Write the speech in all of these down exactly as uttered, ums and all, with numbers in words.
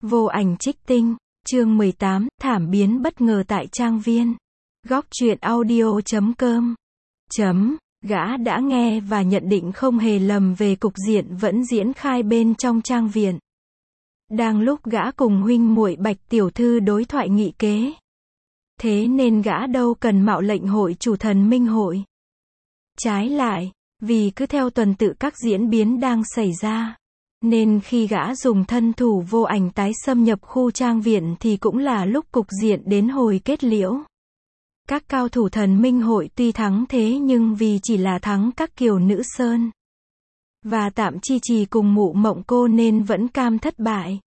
Vô ảnh trích tinh, chương mười tám, thảm biến bất ngờ tại trang viên. Góc truyện audio chấm com. Chấm, gã đã nghe và nhận định không hề lầm về cục diện vẫn diễn khai bên trong trang viện. Đang lúc gã cùng huynh muội Bạch tiểu thư đối thoại nghị kế. Thế nên gã đâu cần mạo lệnh hội chủ thần minh hội. Trái lại, vì cứ theo tuần tự các diễn biến đang xảy ra, nên khi gã dùng thân thủ vô ảnh tái xâm nhập khu trang viện thì cũng là lúc cục diện đến hồi kết liễu. Các cao thủ thần minh hội tuy thắng thế nhưng vì chỉ là thắng các kiều nữ sơn và tạm chi trì cùng mụ mộng cô nên vẫn cam thất bại.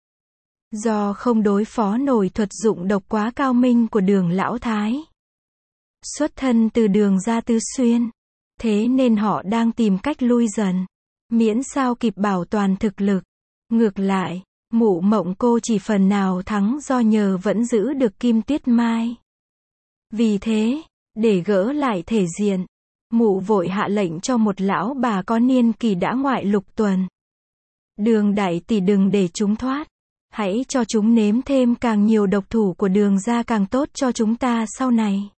Do không đối phó nổi thuật dụng độc quá cao minh của Đường lão thái, xuất thân từ Đường gia Tứ Xuyên, thế nên họ đang tìm cách lui dần, miễn sao kịp bảo toàn thực lực. Ngược lại, mụ mộng cô chỉ phần nào thắng do nhờ vẫn giữ được Kim Tuyết Mai. Vì thế, để gỡ lại thể diện, mụ vội hạ lệnh cho một lão bà có niên kỳ đã ngoại lục tuần. Đường đại tỷ đừng để chúng thoát. Hãy cho chúng nếm thêm càng nhiều độc thủ của Đường gia càng tốt cho chúng ta sau này.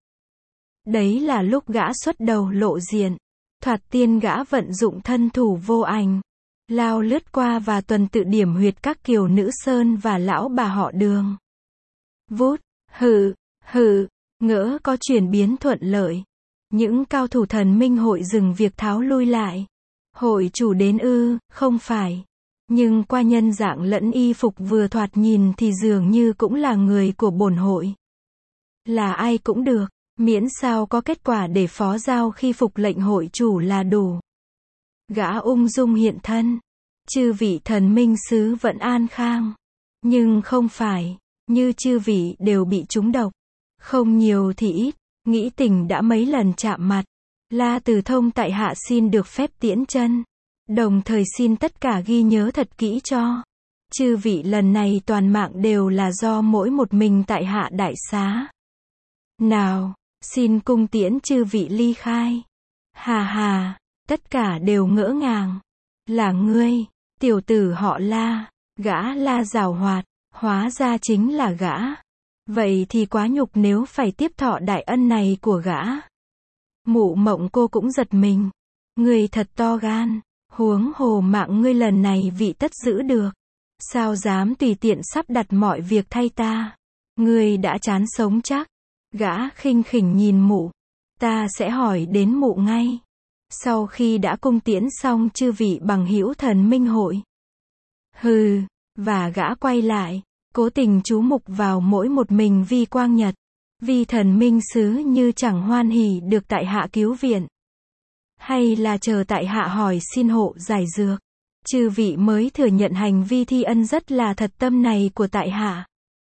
Đấy là lúc gã xuất đầu lộ diện. Thoạt tiên gã vận dụng thân thủ vô ảnh, lao lướt qua và tuần tự điểm huyệt các kiều nữ sơn và lão bà họ Đường. Vút, hừ, hừ, ngỡ có chuyển biến thuận lợi. Những cao thủ thần minh hội dừng việc tháo lui lại. Hội chủ đến ư, không phải. Nhưng qua nhân dạng lẫn y phục vừa thoạt nhìn thì dường như cũng là người của bổn hội. Là ai cũng được, miễn sao có kết quả để phó giao khi phục lệnh hội chủ là đủ. Gã ung dung hiện thân. Chư vị thần minh sứ vẫn an khang. Nhưng không phải, như chư vị đều bị trúng độc. Không nhiều thì ít, nghĩ tình đã mấy lần chạm mặt. La Từ Thông tại hạ xin được phép tiễn chân. Đồng thời xin tất cả ghi nhớ thật kỹ cho. Chư vị lần này toàn mạng đều là do mỗi một mình tại hạ đại xá. Nào, xin cung tiễn chư vị ly khai. Hà hà, tất cả đều ngỡ ngàng. Là ngươi, tiểu tử họ La, gã La giàu hoạt, hóa ra chính là gã. Vậy thì quá nhục nếu phải tiếp thọ đại ân này của gã. Mụ mộng cô cũng giật mình. Ngươi thật to gan. Huống hồ mạng ngươi lần này vị tất giữ được. Sao dám tùy tiện sắp đặt mọi việc thay ta. Ngươi đã chán sống chắc. Gã khinh khỉnh nhìn mụ. Ta sẽ hỏi đến mụ ngay. Sau khi đã cung tiễn xong chư vị bằng hữu thần minh hội. Hừ, và gã quay lại, cố tình chú mục vào mỗi một mình Vi Quang Nhật. Vi thần minh sứ như chẳng hoan hỉ được tại hạ cứu viện. Hay là chờ tại hạ hỏi xin hộ giải dược. Chư vị mới thừa nhận hành vi thi ân rất là thật tâm này của tại hạ.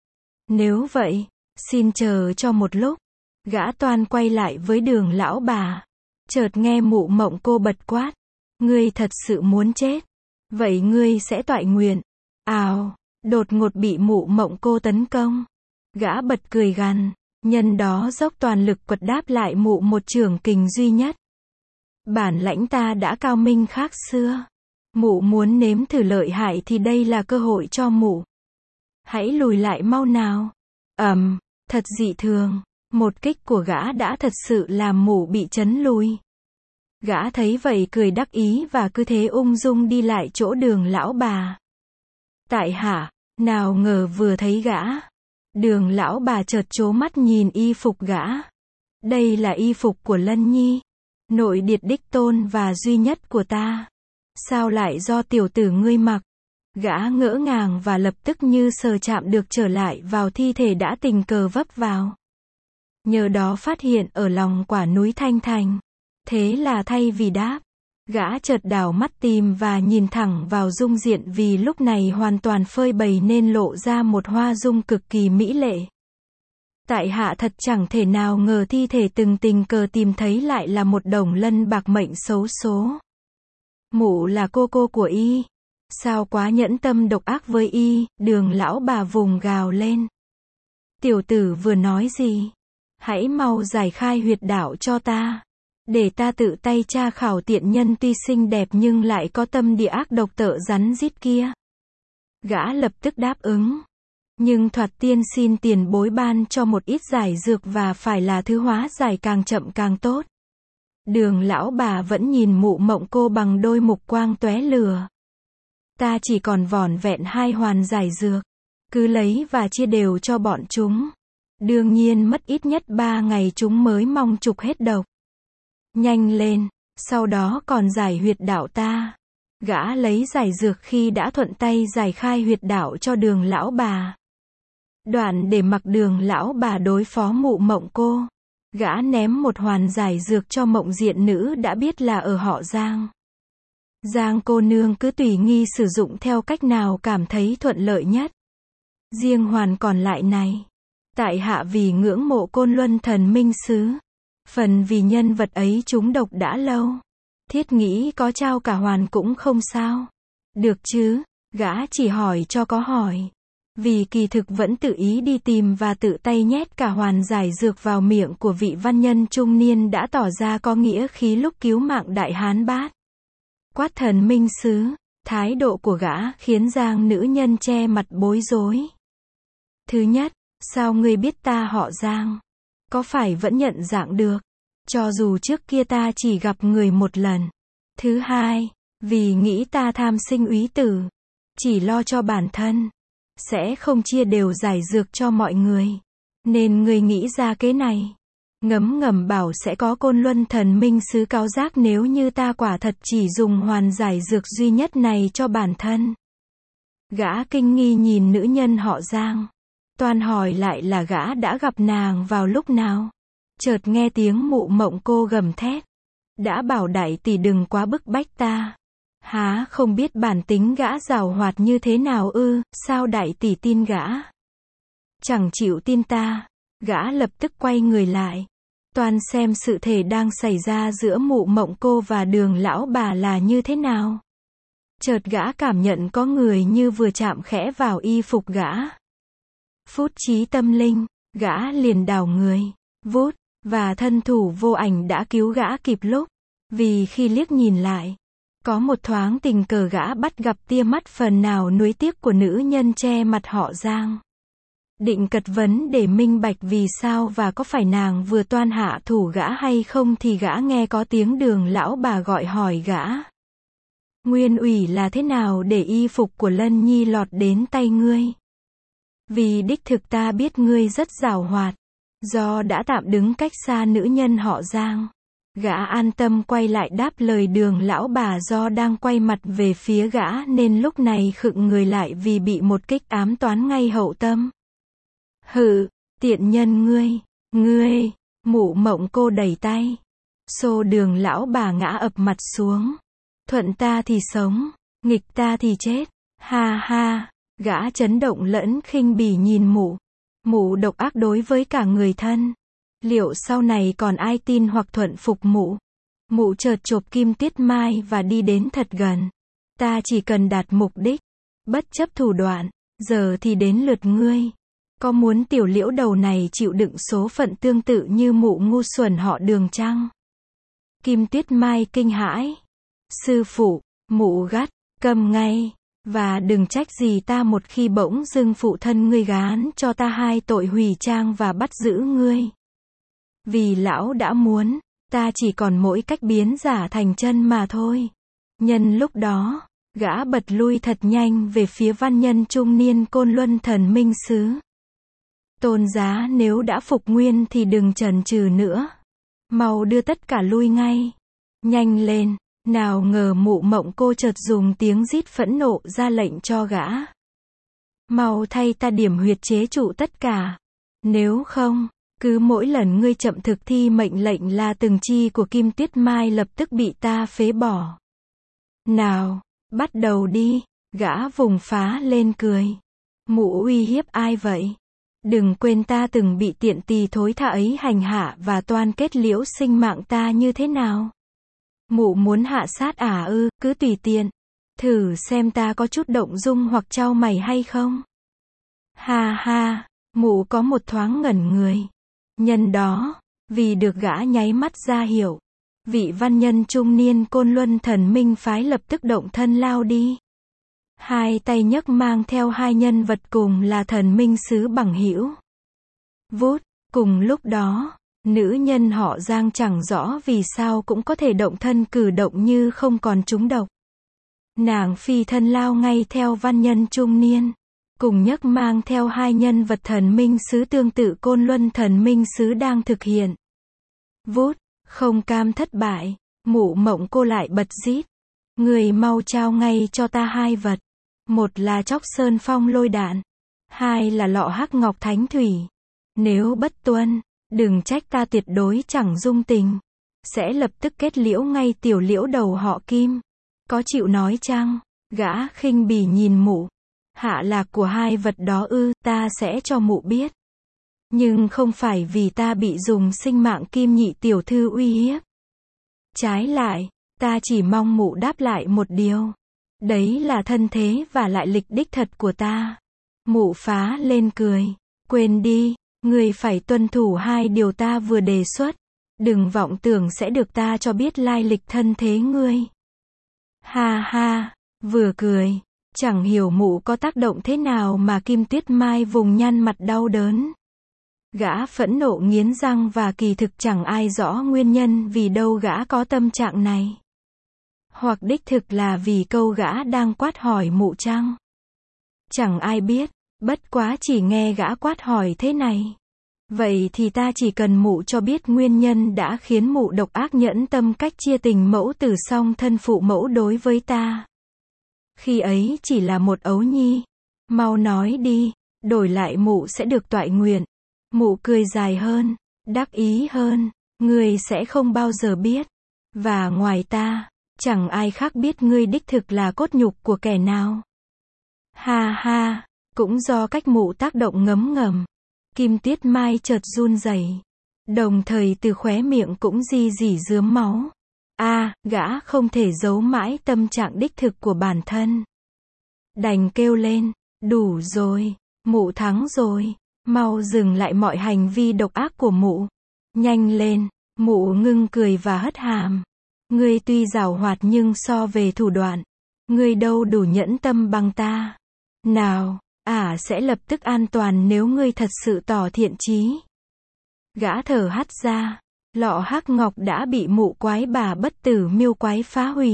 Nếu vậy, xin chờ cho một lúc. Gã toan quay lại với Đường lão bà. Chợt nghe mụ mộng cô bật quát. Ngươi thật sự muốn chết. Vậy ngươi sẽ toại nguyện. Ào, đột ngột bị mụ mộng cô tấn công. Gã bật cười gằn. Nhân đó dốc toàn lực quật đáp lại mụ một chưởng kình duy nhất. Bản lãnh ta đã cao minh khác xưa. Mụ muốn nếm thử lợi hại thì đây là cơ hội cho mụ. Hãy lùi lại mau nào. Ầm, um, thật dị thường. Một kích của gã đã thật sự làm mụ bị chấn lui. Gã thấy vậy cười đắc ý và cứ thế ung dung đi lại chỗ Đường lão bà. Tại hạ, nào ngờ vừa thấy gã. Đường lão bà chợt trố mắt nhìn y phục gã. Đây là y phục của Lân Nhi. Nội điệt đích tôn và duy nhất của ta. Sao lại do tiểu tử ngươi mặc? Gã ngỡ ngàng và lập tức như sờ chạm được trở lại vào thi thể đã tình cờ vấp vào. Nhờ đó phát hiện ở lòng quả núi Thanh Thành. Thế là thay vì đáp, gã chợt đảo mắt tìm và nhìn thẳng vào dung diện vì lúc này hoàn toàn phơi bày nên lộ ra một hoa dung cực kỳ mỹ lệ. Tại hạ thật chẳng thể nào ngờ thi thể từng tình cờ tìm thấy lại là một đồng lân bạc mệnh xấu số. Mụ là cô cô của y. Sao quá nhẫn tâm độc ác với y, Đường lão bà vùng gào lên. Tiểu tử vừa nói gì? Hãy mau giải khai huyệt đạo cho ta. Để ta tự tay tra khảo tiện nhân tuy xinh đẹp nhưng lại có tâm địa ác độc tợ rắn rít kia. Gã lập tức đáp ứng. Nhưng thoạt tiên xin tiền bối ban cho một ít giải dược và phải là thứ hóa giải càng chậm càng tốt. Đường lão bà vẫn nhìn mụ mộng cô bằng đôi mục quang tóe lửa. Ta chỉ còn vỏn vẹn hai hoàn giải dược. Cứ lấy và chia đều cho bọn chúng. Đương nhiên mất ít nhất ba ngày chúng mới mong trục hết độc. Nhanh lên, sau đó còn giải huyệt đạo ta. Gã lấy giải dược khi đã thuận tay giải khai huyệt đạo cho đường lão bà. Đoạn để mặc đường lão bà đối phó mụ mộng cô. Gã ném một hoàn giải dược cho mộng diện nữ đã biết là ở họ Giang. Giang cô nương cứ tùy nghi sử dụng theo cách nào cảm thấy thuận lợi nhất. Riêng hoàn còn lại này. Tại hạ vì ngưỡng mộ Côn Luân thần minh sứ. Phần vì nhân vật ấy trúng độc đã lâu. Thiết nghĩ có trao cả hoàn cũng không sao. Được chứ, gã chỉ hỏi cho có hỏi. Vì kỳ thực vẫn tự ý đi tìm và tự tay nhét cả hoàn giải dược vào miệng của vị văn nhân trung niên đã tỏ ra có nghĩa khí lúc cứu mạng đại hán bát. Quát thần minh sứ, thái độ của gã khiến Giang nữ nhân che mặt bối rối. Thứ nhất, sao ngươi biết ta họ Giang? Có phải vẫn nhận dạng được? Cho dù trước kia ta chỉ gặp người một lần. Thứ hai, vì nghĩ ta tham sinh úy tử, chỉ lo cho bản thân, sẽ không chia đều giải dược cho mọi người. Nên ngươi nghĩ ra kế này. Ngấm ngầm bảo sẽ có Côn Luân thần minh sứ cáo giác nếu như ta quả thật chỉ dùng hoàn giải dược duy nhất này cho bản thân. Gã kinh nghi nhìn nữ nhân họ Giang. Toàn hỏi lại là gã đã gặp nàng vào lúc nào. Chợt nghe tiếng mụ mộng cô gầm thét. Đã bảo đại tỷ đừng quá bức bách ta. Há không biết bản tính gã giàu hoạt như thế nào ư, sao đại tỷ tin gã? Chẳng chịu tin ta. Gã lập tức quay người lại. Toàn xem sự thể đang xảy ra giữa mụ mộng cô và đường lão bà là như thế nào. Chợt gã cảm nhận có người như vừa chạm khẽ vào y phục gã. Phút trí tâm linh, gã liền đảo người, vút, và thân thủ vô ảnh đã cứu gã kịp lúc. Vì khi liếc nhìn lại, có một thoáng tình cờ gã bắt gặp tia mắt phần nào nuối tiếc của nữ nhân che mặt họ Giang. Định cật vấn để minh bạch vì sao và có phải nàng vừa toan hạ thủ gã hay không thì gã nghe có tiếng đường lão bà gọi hỏi gã. Nguyên ủy là thế nào để y phục của Lân Nhi lọt đến tay ngươi? Vì đích thực ta biết ngươi rất giàu hoạt. Do đã tạm đứng cách xa nữ nhân họ Giang. Gã an tâm quay lại đáp lời đường lão bà do đang quay mặt về phía gã nên lúc này khựng người lại vì bị một kích ám toán ngay hậu tâm. Hừ, tiện nhân ngươi, ngươi, mụ mộng cô đẩy tay. Xô đường lão bà ngã ập mặt xuống. Thuận ta thì sống, nghịch ta thì chết. Ha ha, gã chấn động lẫn khinh bỉ nhìn mụ. Mụ độc ác đối với cả người thân. Liệu sau này còn ai tin hoặc thuận phục mụ? Mụ chợt chộp kim tuyết mai và đi đến thật gần. Ta chỉ cần đạt mục đích, bất chấp thủ đoạn, giờ thì đến lượt ngươi. Có muốn tiểu liễu đầu này chịu đựng số phận tương tự như mụ ngu xuẩn họ Đường chăng? Kim tuyết mai kinh hãi. Sư phụ, mụ gắt, câm ngay. Và đừng trách gì ta một khi bỗng dưng phụ thân ngươi gán cho ta hai tội hủy trang và bắt giữ ngươi. Vì lão đã muốn, ta chỉ còn mỗi cách biến giả thành chân mà thôi. Nhân lúc đó, gã bật lui thật nhanh về phía văn nhân trung niên Côn Luân thần minh sứ. Tôn giá nếu đã phục nguyên thì đừng chần chừ nữa. Mau đưa tất cả lui ngay. Nhanh lên. Nào ngờ mụ mộng cô chợt dùng tiếng rít phẫn nộ ra lệnh cho gã. Mau thay ta điểm huyệt chế trụ tất cả. Nếu không, cứ mỗi lần ngươi chậm thực thi mệnh lệnh là từng chi của kim tuyết mai lập tức bị ta phế bỏ. Nào, bắt đầu đi. Gã vùng phá lên cười. Mụ uy hiếp ai vậy? Đừng quên ta từng bị tiện tỳ thối tha ấy hành hạ và toan kết liễu sinh mạng ta như thế nào. Mụ muốn hạ sát ả ư, cứ tùy tiện. Thử xem ta có chút động dung hoặc trao mày hay không. Ha ha, mụ có một thoáng ngẩn người. Nhân đó, vì được gã nháy mắt ra hiệu, vị văn nhân trung niên Côn Luân thần minh phái lập tức động thân lao đi. Hai tay nhấc mang theo hai nhân vật cùng là thần minh sứ bằng hữu. Vút, cùng lúc đó, nữ nhân họ Giang chẳng rõ vì sao cũng có thể động thân cử động như không còn trúng độc. Nàng phi thân lao ngay theo văn nhân trung niên, cùng nhấc mang theo hai nhân vật thần minh sứ tương tự Côn Luân thần minh sứ đang thực hiện. Vút, không cam thất bại, Mụ Mộng Cô lại bật rít. Người mau trao ngay cho ta hai vật. Một là Chóc Sơn Phong lôi đạn. Hai là lọ hắc ngọc thánh thủy. Nếu bất tuân, đừng trách ta tuyệt đối chẳng dung tình. Sẽ lập tức kết liễu ngay tiểu liễu đầu họ Kim. Có chịu nói chăng? Gã khinh bỉ nhìn mụ. Hạ lạc của hai vật đó ư, ta sẽ cho mụ biết. Nhưng không phải vì ta bị dùng sinh mạng Kim nhị tiểu thư uy hiếp. Trái lại, ta chỉ mong mụ đáp lại một điều. Đấy là thân thế và lại lịch đích thật của ta. Mụ phá lên cười. Quên đi, người phải tuân thủ hai điều ta vừa đề xuất. Đừng vọng tưởng sẽ được ta cho biết lai lịch thân thế ngươi. Ha ha, vừa cười. Chẳng hiểu mụ có tác động thế nào mà Kim Tuyết Mai vùng nhăn mặt đau đớn. Gã phẫn nộ nghiến răng và kỳ thực chẳng ai rõ nguyên nhân vì đâu gã có tâm trạng này. Hoặc đích thực là vì câu gã đang quát hỏi mụ chăng? Chẳng ai biết, bất quá chỉ nghe gã quát hỏi thế này. Vậy thì ta chỉ cần mụ cho biết nguyên nhân đã khiến mụ độc ác nhẫn tâm cách chia tình mẫu tử song thân phụ mẫu đối với ta. Khi ấy chỉ là một ấu nhi. Mau nói đi, đổi lại mụ sẽ được toại nguyện. Mụ cười dài hơn, đắc ý hơn, ngươi sẽ không bao giờ biết. Và ngoài ta, chẳng ai khác biết ngươi đích thực là cốt nhục của kẻ nào. Ha ha, cũng do cách mụ tác động ngấm ngầm. Kim Tuyết Mai chợt run rẩy, đồng thời từ khóe miệng cũng di dỉ rướm máu. A, à, gã không thể giấu mãi tâm trạng đích thực của bản thân. Đành kêu lên, đủ rồi, mụ thắng rồi, mau dừng lại mọi hành vi độc ác của mụ. Nhanh lên, mụ ngưng cười và hất hàm. Ngươi tuy giàu hoạt nhưng so về thủ đoạn, ngươi đâu đủ nhẫn tâm bằng ta. Nào, ả à sẽ lập tức an toàn nếu ngươi thật sự tỏ thiện chí. Gã thở hắt ra. Lọ hắc ngọc đã bị mụ quái bà bất tử miêu quái phá hủy.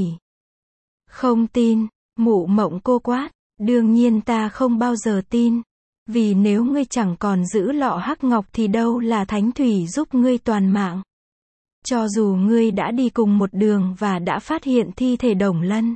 Không tin, Mụ Mộng Cô quát. Đương nhiên ta không bao giờ tin. Vì nếu ngươi chẳng còn giữ lọ hắc ngọc thì đâu là thánh thủy giúp ngươi toàn mạng. Cho dù ngươi đã đi cùng một đường và đã phát hiện thi thể Đồng Lân.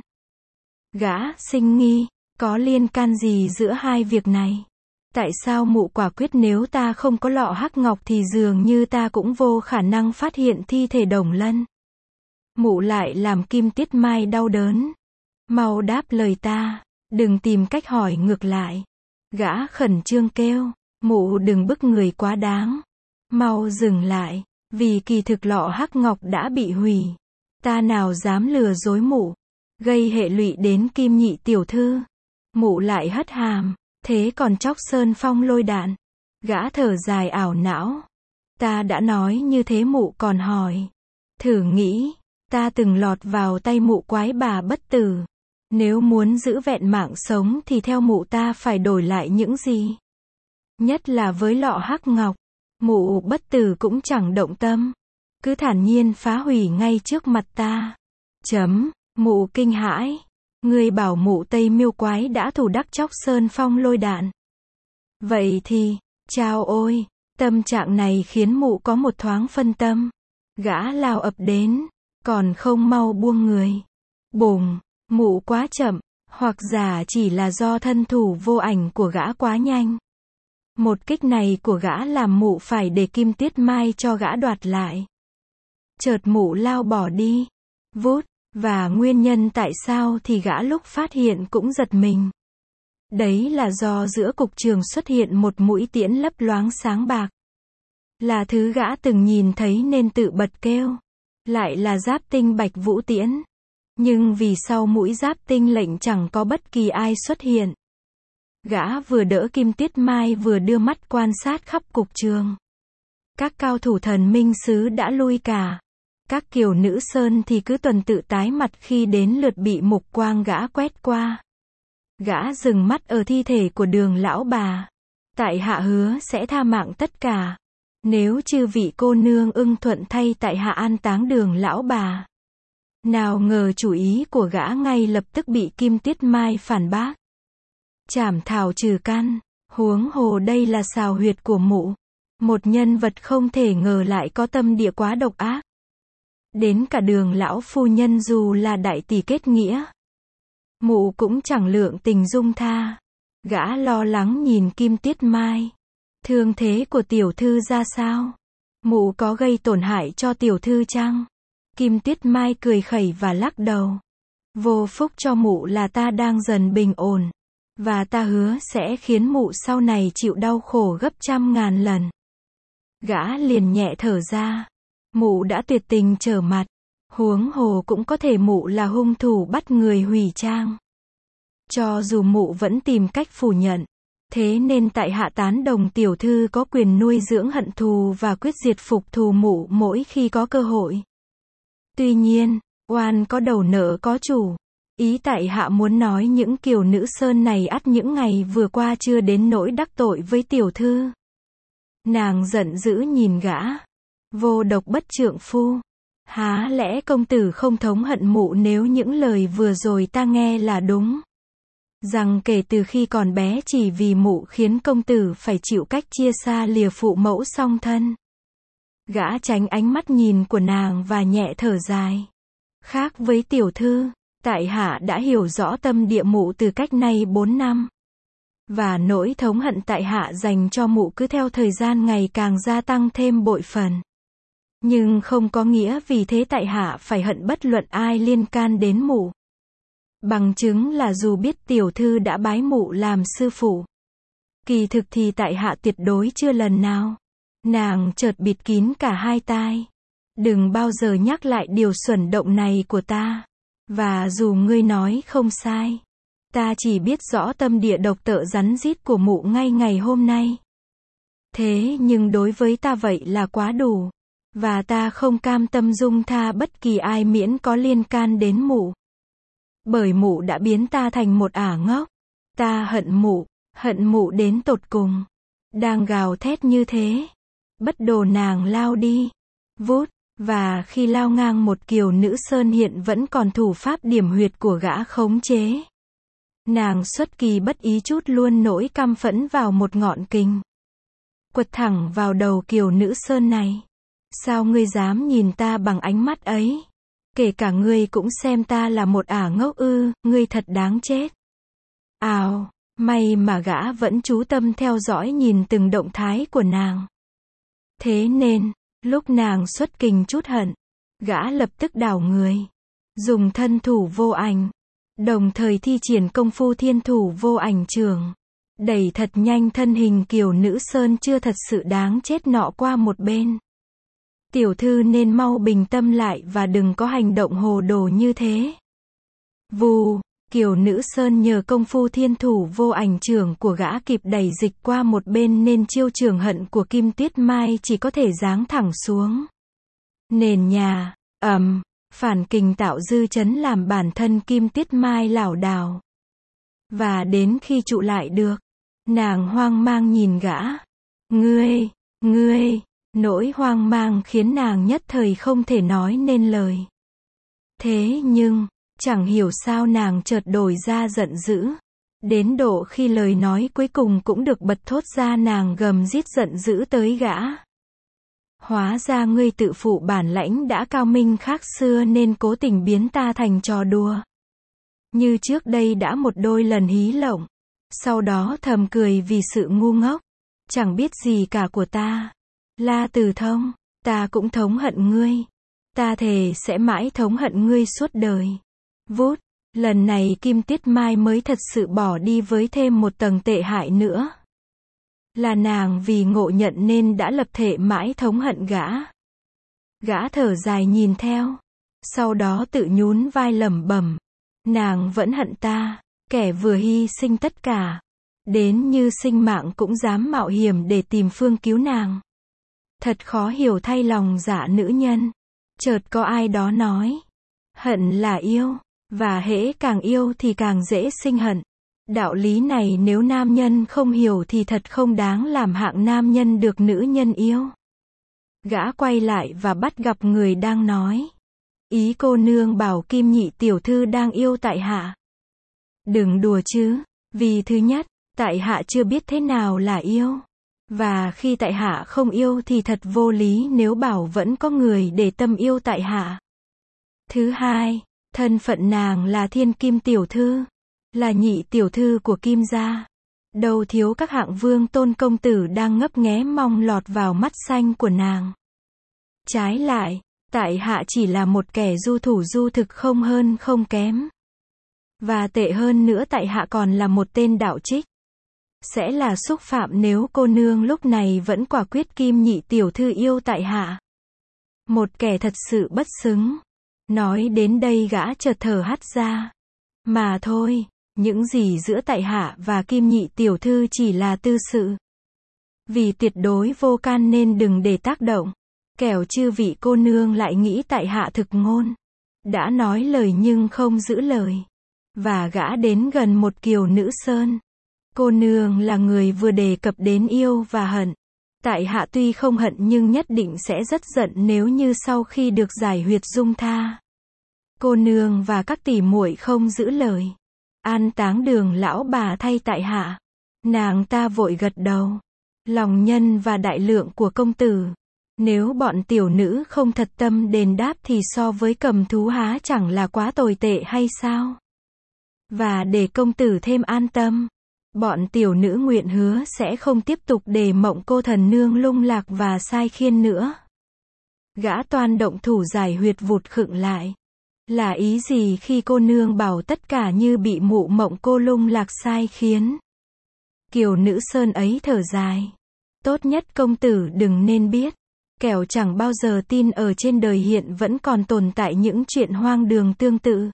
Gã sinh nghi, có liên can gì giữa hai việc này? Tại sao mụ quả quyết nếu ta không có lọ hắc ngọc thì dường như ta cũng vô khả năng phát hiện thi thể Đồng Lân? Mụ lại làm Kim Tuyết Mai đau đớn. Mau đáp lời ta, đừng tìm cách hỏi ngược lại. Gã khẩn trương kêu, mụ đừng bức người quá đáng. Mau dừng lại, vì kỳ thực lọ hắc ngọc đã bị hủy. Ta nào dám lừa dối mụ, gây hệ lụy đến Kim nhị tiểu thư. Mụ lại hất hàm. Thế còn Chóc Sơn Phong lôi đạn? Gã thở dài ảo não. Ta đã nói như thế mụ còn hỏi. Thử nghĩ, ta từng lọt vào tay mụ quái bà bất tử. Nếu muốn giữ vẹn mạng sống thì theo mụ ta phải đổi lại những gì? Nhất là với lọ hắc ngọc, mụ bất tử cũng chẳng động tâm. Cứ thản nhiên phá hủy ngay trước mặt ta. Chấm, mụ kinh hãi. Ngươi bảo mụ Tây Miêu quái đã thủ đắc Chóc Sơn Phong lôi đạn. Vậy thì, chao ôi, tâm trạng này khiến mụ có một thoáng phân tâm. Gã lao ập đến, còn không mau buông người. Bùng, mụ quá chậm, hoặc giả chỉ là do thân thủ vô ảnh của gã quá nhanh. Một kích này của gã làm mụ phải để Kim Tuyết Mai cho gã đoạt lại. Chợt mụ lao bỏ đi. Vút. Và nguyên nhân tại sao thì gã lúc phát hiện cũng giật mình. Đấy là do giữa cục trường xuất hiện một mũi tiễn lấp loáng sáng bạc. Là thứ gã từng nhìn thấy nên tự bật kêu. Lại là giáp tinh Bạch Vũ tiễn. Nhưng vì sau mũi giáp tinh lệnh chẳng có bất kỳ ai xuất hiện. Gã vừa đỡ Kim Tuyết Mai vừa đưa mắt quan sát khắp cục trường. Các cao thủ thần minh sứ đã lui cả. Các kiều nữ sơn thì cứ tuần tự tái mặt khi đến lượt bị mục quang gã quét qua. Gã dừng mắt ở thi thể của Đường lão bà. Tại hạ hứa sẽ tha mạng tất cả. Nếu chư vị cô nương ưng thuận thay tại hạ an táng Đường lão bà. Nào ngờ chủ ý của gã ngay lập tức bị Kim Tuyết Mai phản bác. Trảm thảo trừ căn, huống hồ đây là xào huyệt của mụ. Một nhân vật không thể ngờ lại có tâm địa quá độc ác. Đến cả Đường lão phu nhân dù là đại tỷ kết nghĩa, mụ cũng chẳng lượng tình dung tha. Gã lo lắng nhìn Kim Tuyết Mai. Thương thế của tiểu thư ra sao? Mụ có gây tổn hại cho tiểu thư chăng? Kim Tuyết Mai cười khẩy và lắc đầu. Vô phúc cho mụ là ta đang dần bình ổn. Và ta hứa sẽ khiến mụ sau này chịu đau khổ gấp trăm ngàn lần. Gã liền nhẹ thở ra. Mụ đã tuyệt tình trở mặt. Huống hồ cũng có thể mụ là hung thủ bắt người hủy trang. Cho dù mụ vẫn tìm cách phủ nhận. Thế nên tại hạ tán đồng tiểu thư có quyền nuôi dưỡng hận thù và quyết diệt phục thù mụ mỗi khi có cơ hội. Tuy nhiên, oan có đầu nợ có chủ. Ý tại hạ muốn nói những kiều nữ sơn này ắt những ngày vừa qua chưa đến nỗi đắc tội với tiểu thư. Nàng giận dữ nhìn gã. Vô độc bất trượng phu. Há lẽ công tử không thống hận mụ nếu những lời vừa rồi ta nghe là đúng? Rằng kể từ khi còn bé chỉ vì mụ khiến công tử phải chịu cách chia xa lìa phụ mẫu song thân. Gã tránh ánh mắt nhìn của nàng và nhẹ thở dài. Khác với tiểu thư, tại hạ đã hiểu rõ tâm địa mụ từ cách nay bốn năm. Và nỗi thống hận tại hạ dành cho mụ cứ theo thời gian ngày càng gia tăng thêm bội phần. Nhưng không có nghĩa vì thế tại hạ phải hận bất luận ai liên can đến mụ. Bằng chứng là dù biết tiểu thư đã bái mụ làm sư phụ. Kỳ thực thì tại hạ tuyệt đối chưa lần nào. Nàng chợt bịt kín cả hai tai. Đừng bao giờ nhắc lại điều xuẩn động này của ta. Và dù ngươi nói không sai, ta chỉ biết rõ tâm địa độc tợ rắn rít của mụ ngay ngày hôm nay. Thế nhưng đối với ta vậy là quá đủ. Và ta không cam tâm dung tha bất kỳ ai miễn có liên can đến mụ. Bởi mụ đã biến ta thành một ả ngốc. Ta hận mụ, hận mụ đến tột cùng. Đang gào thét như thế. Bất đồ nàng lao đi. Vút, và khi lao ngang một kiều nữ sơn hiện vẫn còn thủ pháp điểm huyệt của gã khống chế. Nàng xuất kỳ bất ý chút luôn nỗi căm phẫn vào một ngọn kình. Quật thẳng vào đầu kiều nữ sơn này. Sao ngươi dám nhìn ta bằng ánh mắt ấy? Kể cả ngươi cũng xem ta là một ả ngốc ư, ngươi thật đáng chết. Ào, may mà gã vẫn chú tâm theo dõi nhìn từng động thái của nàng. Thế nên, lúc nàng xuất kình chút hận, gã lập tức đảo người. Dùng thân thủ vô ảnh. Đồng thời thi triển công phu thiên thủ vô ảnh trường. Đẩy thật nhanh thân hình kiều nữ sơn chưa thật sự đáng chết nọ qua một bên. Tiểu thư nên mau bình tâm lại và đừng có hành động hồ đồ như thế. Vù, kiều nữ sơn nhờ công phu thiên thủ vô ảnh trường của gã kịp đẩy dịch qua một bên nên chiêu trường hận của Kim Tuyết Mai chỉ có thể giáng thẳng xuống. Nền nhà, ầm, phản kình tạo dư chấn làm bản thân Kim Tuyết Mai lảo đảo. Và đến khi trụ lại được, nàng hoang mang nhìn gã. Ngươi, ngươi. Nỗi hoang mang khiến nàng nhất thời không thể nói nên lời. Thế nhưng, chẳng hiểu sao nàng chợt đổi ra giận dữ. Đến độ khi lời nói cuối cùng cũng được bật thốt ra nàng gầm rít giận dữ tới gã. Hóa ra ngươi tự phụ bản lãnh đã cao minh khác xưa nên cố tình biến ta thành trò đùa. Như trước đây đã một đôi lần hí lộng. Sau đó thầm cười vì sự ngu ngốc. Chẳng biết gì cả của ta. La Tử Thông, ta cũng thống hận ngươi. Ta thề sẽ mãi thống hận ngươi suốt đời. Vút, lần này Kim Tuyết Mai mới thật sự bỏ đi với thêm một tầng tệ hại nữa. Là nàng vì ngộ nhận nên đã lập thể mãi thống hận gã. Gã thở dài nhìn theo. Sau đó tự nhún vai lẩm bẩm. Nàng vẫn hận ta, kẻ vừa hy sinh tất cả. Đến như sinh mạng cũng dám mạo hiểm để tìm phương cứu nàng. Thật khó hiểu thay lòng dạ nữ nhân. Chợt có ai đó nói. Hận là yêu. Và hễ càng yêu thì càng dễ sinh hận. Đạo lý này nếu nam nhân không hiểu thì thật không đáng làm hạng nam nhân được nữ nhân yêu. Gã quay lại và bắt gặp người đang nói. Ý cô nương bảo Kim nhị tiểu thư đang yêu tại hạ. Đừng đùa chứ, vì thứ nhất, tại hạ chưa biết thế nào là yêu. Và khi tại hạ không yêu thì thật vô lý nếu bảo vẫn có người để tâm yêu tại hạ. Thứ hai, thân phận nàng là thiên kim tiểu thư, là nhị tiểu thư của Kim gia. Đâu thiếu các hạng vương tôn công tử đang ngấp nghé mong lọt vào mắt xanh của nàng. Trái lại, tại hạ chỉ là một kẻ du thủ du thực không hơn không kém. Và tệ hơn nữa tại hạ còn là một tên đạo trích. Sẽ là xúc phạm nếu cô nương lúc này vẫn quả quyết Kim nhị tiểu thư yêu tại hạ. Một kẻ thật sự bất xứng. Nói đến đây gã chợt thở hắt ra. Mà thôi, những gì giữa tại hạ và Kim nhị tiểu thư chỉ là tư sự. Vì tuyệt đối vô can nên đừng để tác động. Kẻo chư vị cô nương lại nghĩ tại hạ thực ngôn. Đã nói lời nhưng không giữ lời. Và gã đến gần một kiều nữ sơn. Cô nương là người vừa đề cập đến yêu và hận. Tại hạ tuy không hận nhưng nhất định sẽ rất giận nếu như sau khi được giải huyệt dung tha. Cô nương và các tỷ muội không giữ lời. An táng Đường lão bà thay tại hạ. Nàng ta vội gật đầu. Lòng nhân và đại lượng của công tử. Nếu bọn tiểu nữ không thật tâm đền đáp thì so với cầm thú há chẳng là quá tồi tệ hay sao? Và để công tử thêm an tâm, bọn tiểu nữ nguyện hứa sẽ không tiếp tục để mộng cô thần nương lung lạc và sai khiên nữa. Gã toan động thủ giải huyệt vụt khựng lại. Là ý gì khi cô nương bảo tất cả như bị mụ mộng cô lung lạc sai khiến? Kiều nữ sơn ấy thở dài. Tốt nhất công tử đừng nên biết. Kẻo chẳng bao giờ tin ở trên đời hiện vẫn còn tồn tại những chuyện hoang đường tương tự.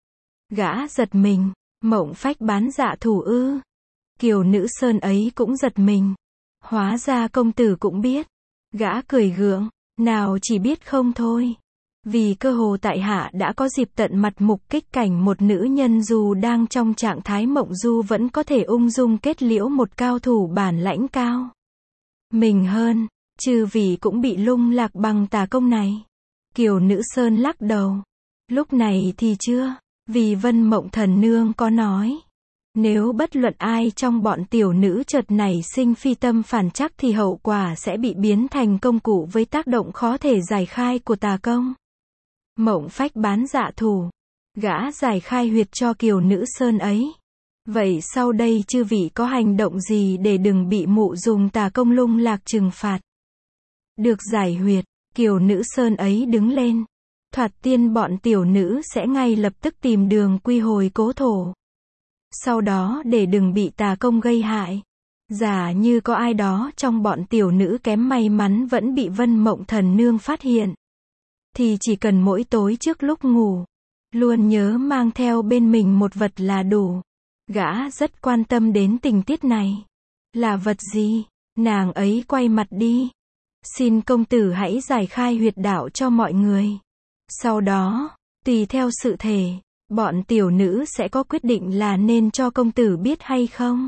Gã giật mình. Mộng phách bán dạ thủ ư? Kiều nữ sơn ấy cũng giật mình. Hóa ra công tử cũng biết. Gã cười gượng. Nào chỉ biết không thôi. Vì cơ hồ tại hạ đã có dịp tận mặt mục kích cảnh một nữ nhân dù đang trong trạng thái mộng du vẫn có thể ung dung kết liễu một cao thủ bản lãnh cao. Mình hơn, chư vì cũng bị lung lạc bằng tà công này. Kiều nữ sơn lắc đầu. Lúc này thì chưa, vì Vân Mộng thần nương có nói. Nếu bất luận ai trong bọn tiểu nữ chợt nảy sinh phi tâm phản trắc thì hậu quả sẽ bị biến thành công cụ với tác động khó thể giải khai của tà công. Mộng phách bán dạ thủ. Gã giải khai huyệt cho kiều nữ sơn ấy. Vậy sau đây chư vị có hành động gì để đừng bị mụ dùng tà công lung lạc trừng phạt? Được giải huyệt, kiều nữ sơn ấy đứng lên. Thoạt tiên bọn tiểu nữ sẽ ngay lập tức tìm đường quy hồi cố thổ. Sau đó để đừng bị tà công gây hại. Giả như có ai đó trong bọn tiểu nữ kém may mắn vẫn bị Vân Mộng thần nương phát hiện. Thì chỉ cần mỗi tối trước lúc ngủ, luôn nhớ mang theo bên mình một vật là đủ. Gã rất quan tâm đến tình tiết này. Là vật gì? Nàng ấy quay mặt đi. Xin công tử hãy giải khai huyệt đạo cho mọi người. Sau đó, tùy theo sự thể, bọn tiểu nữ sẽ có quyết định là nên cho công tử biết hay không.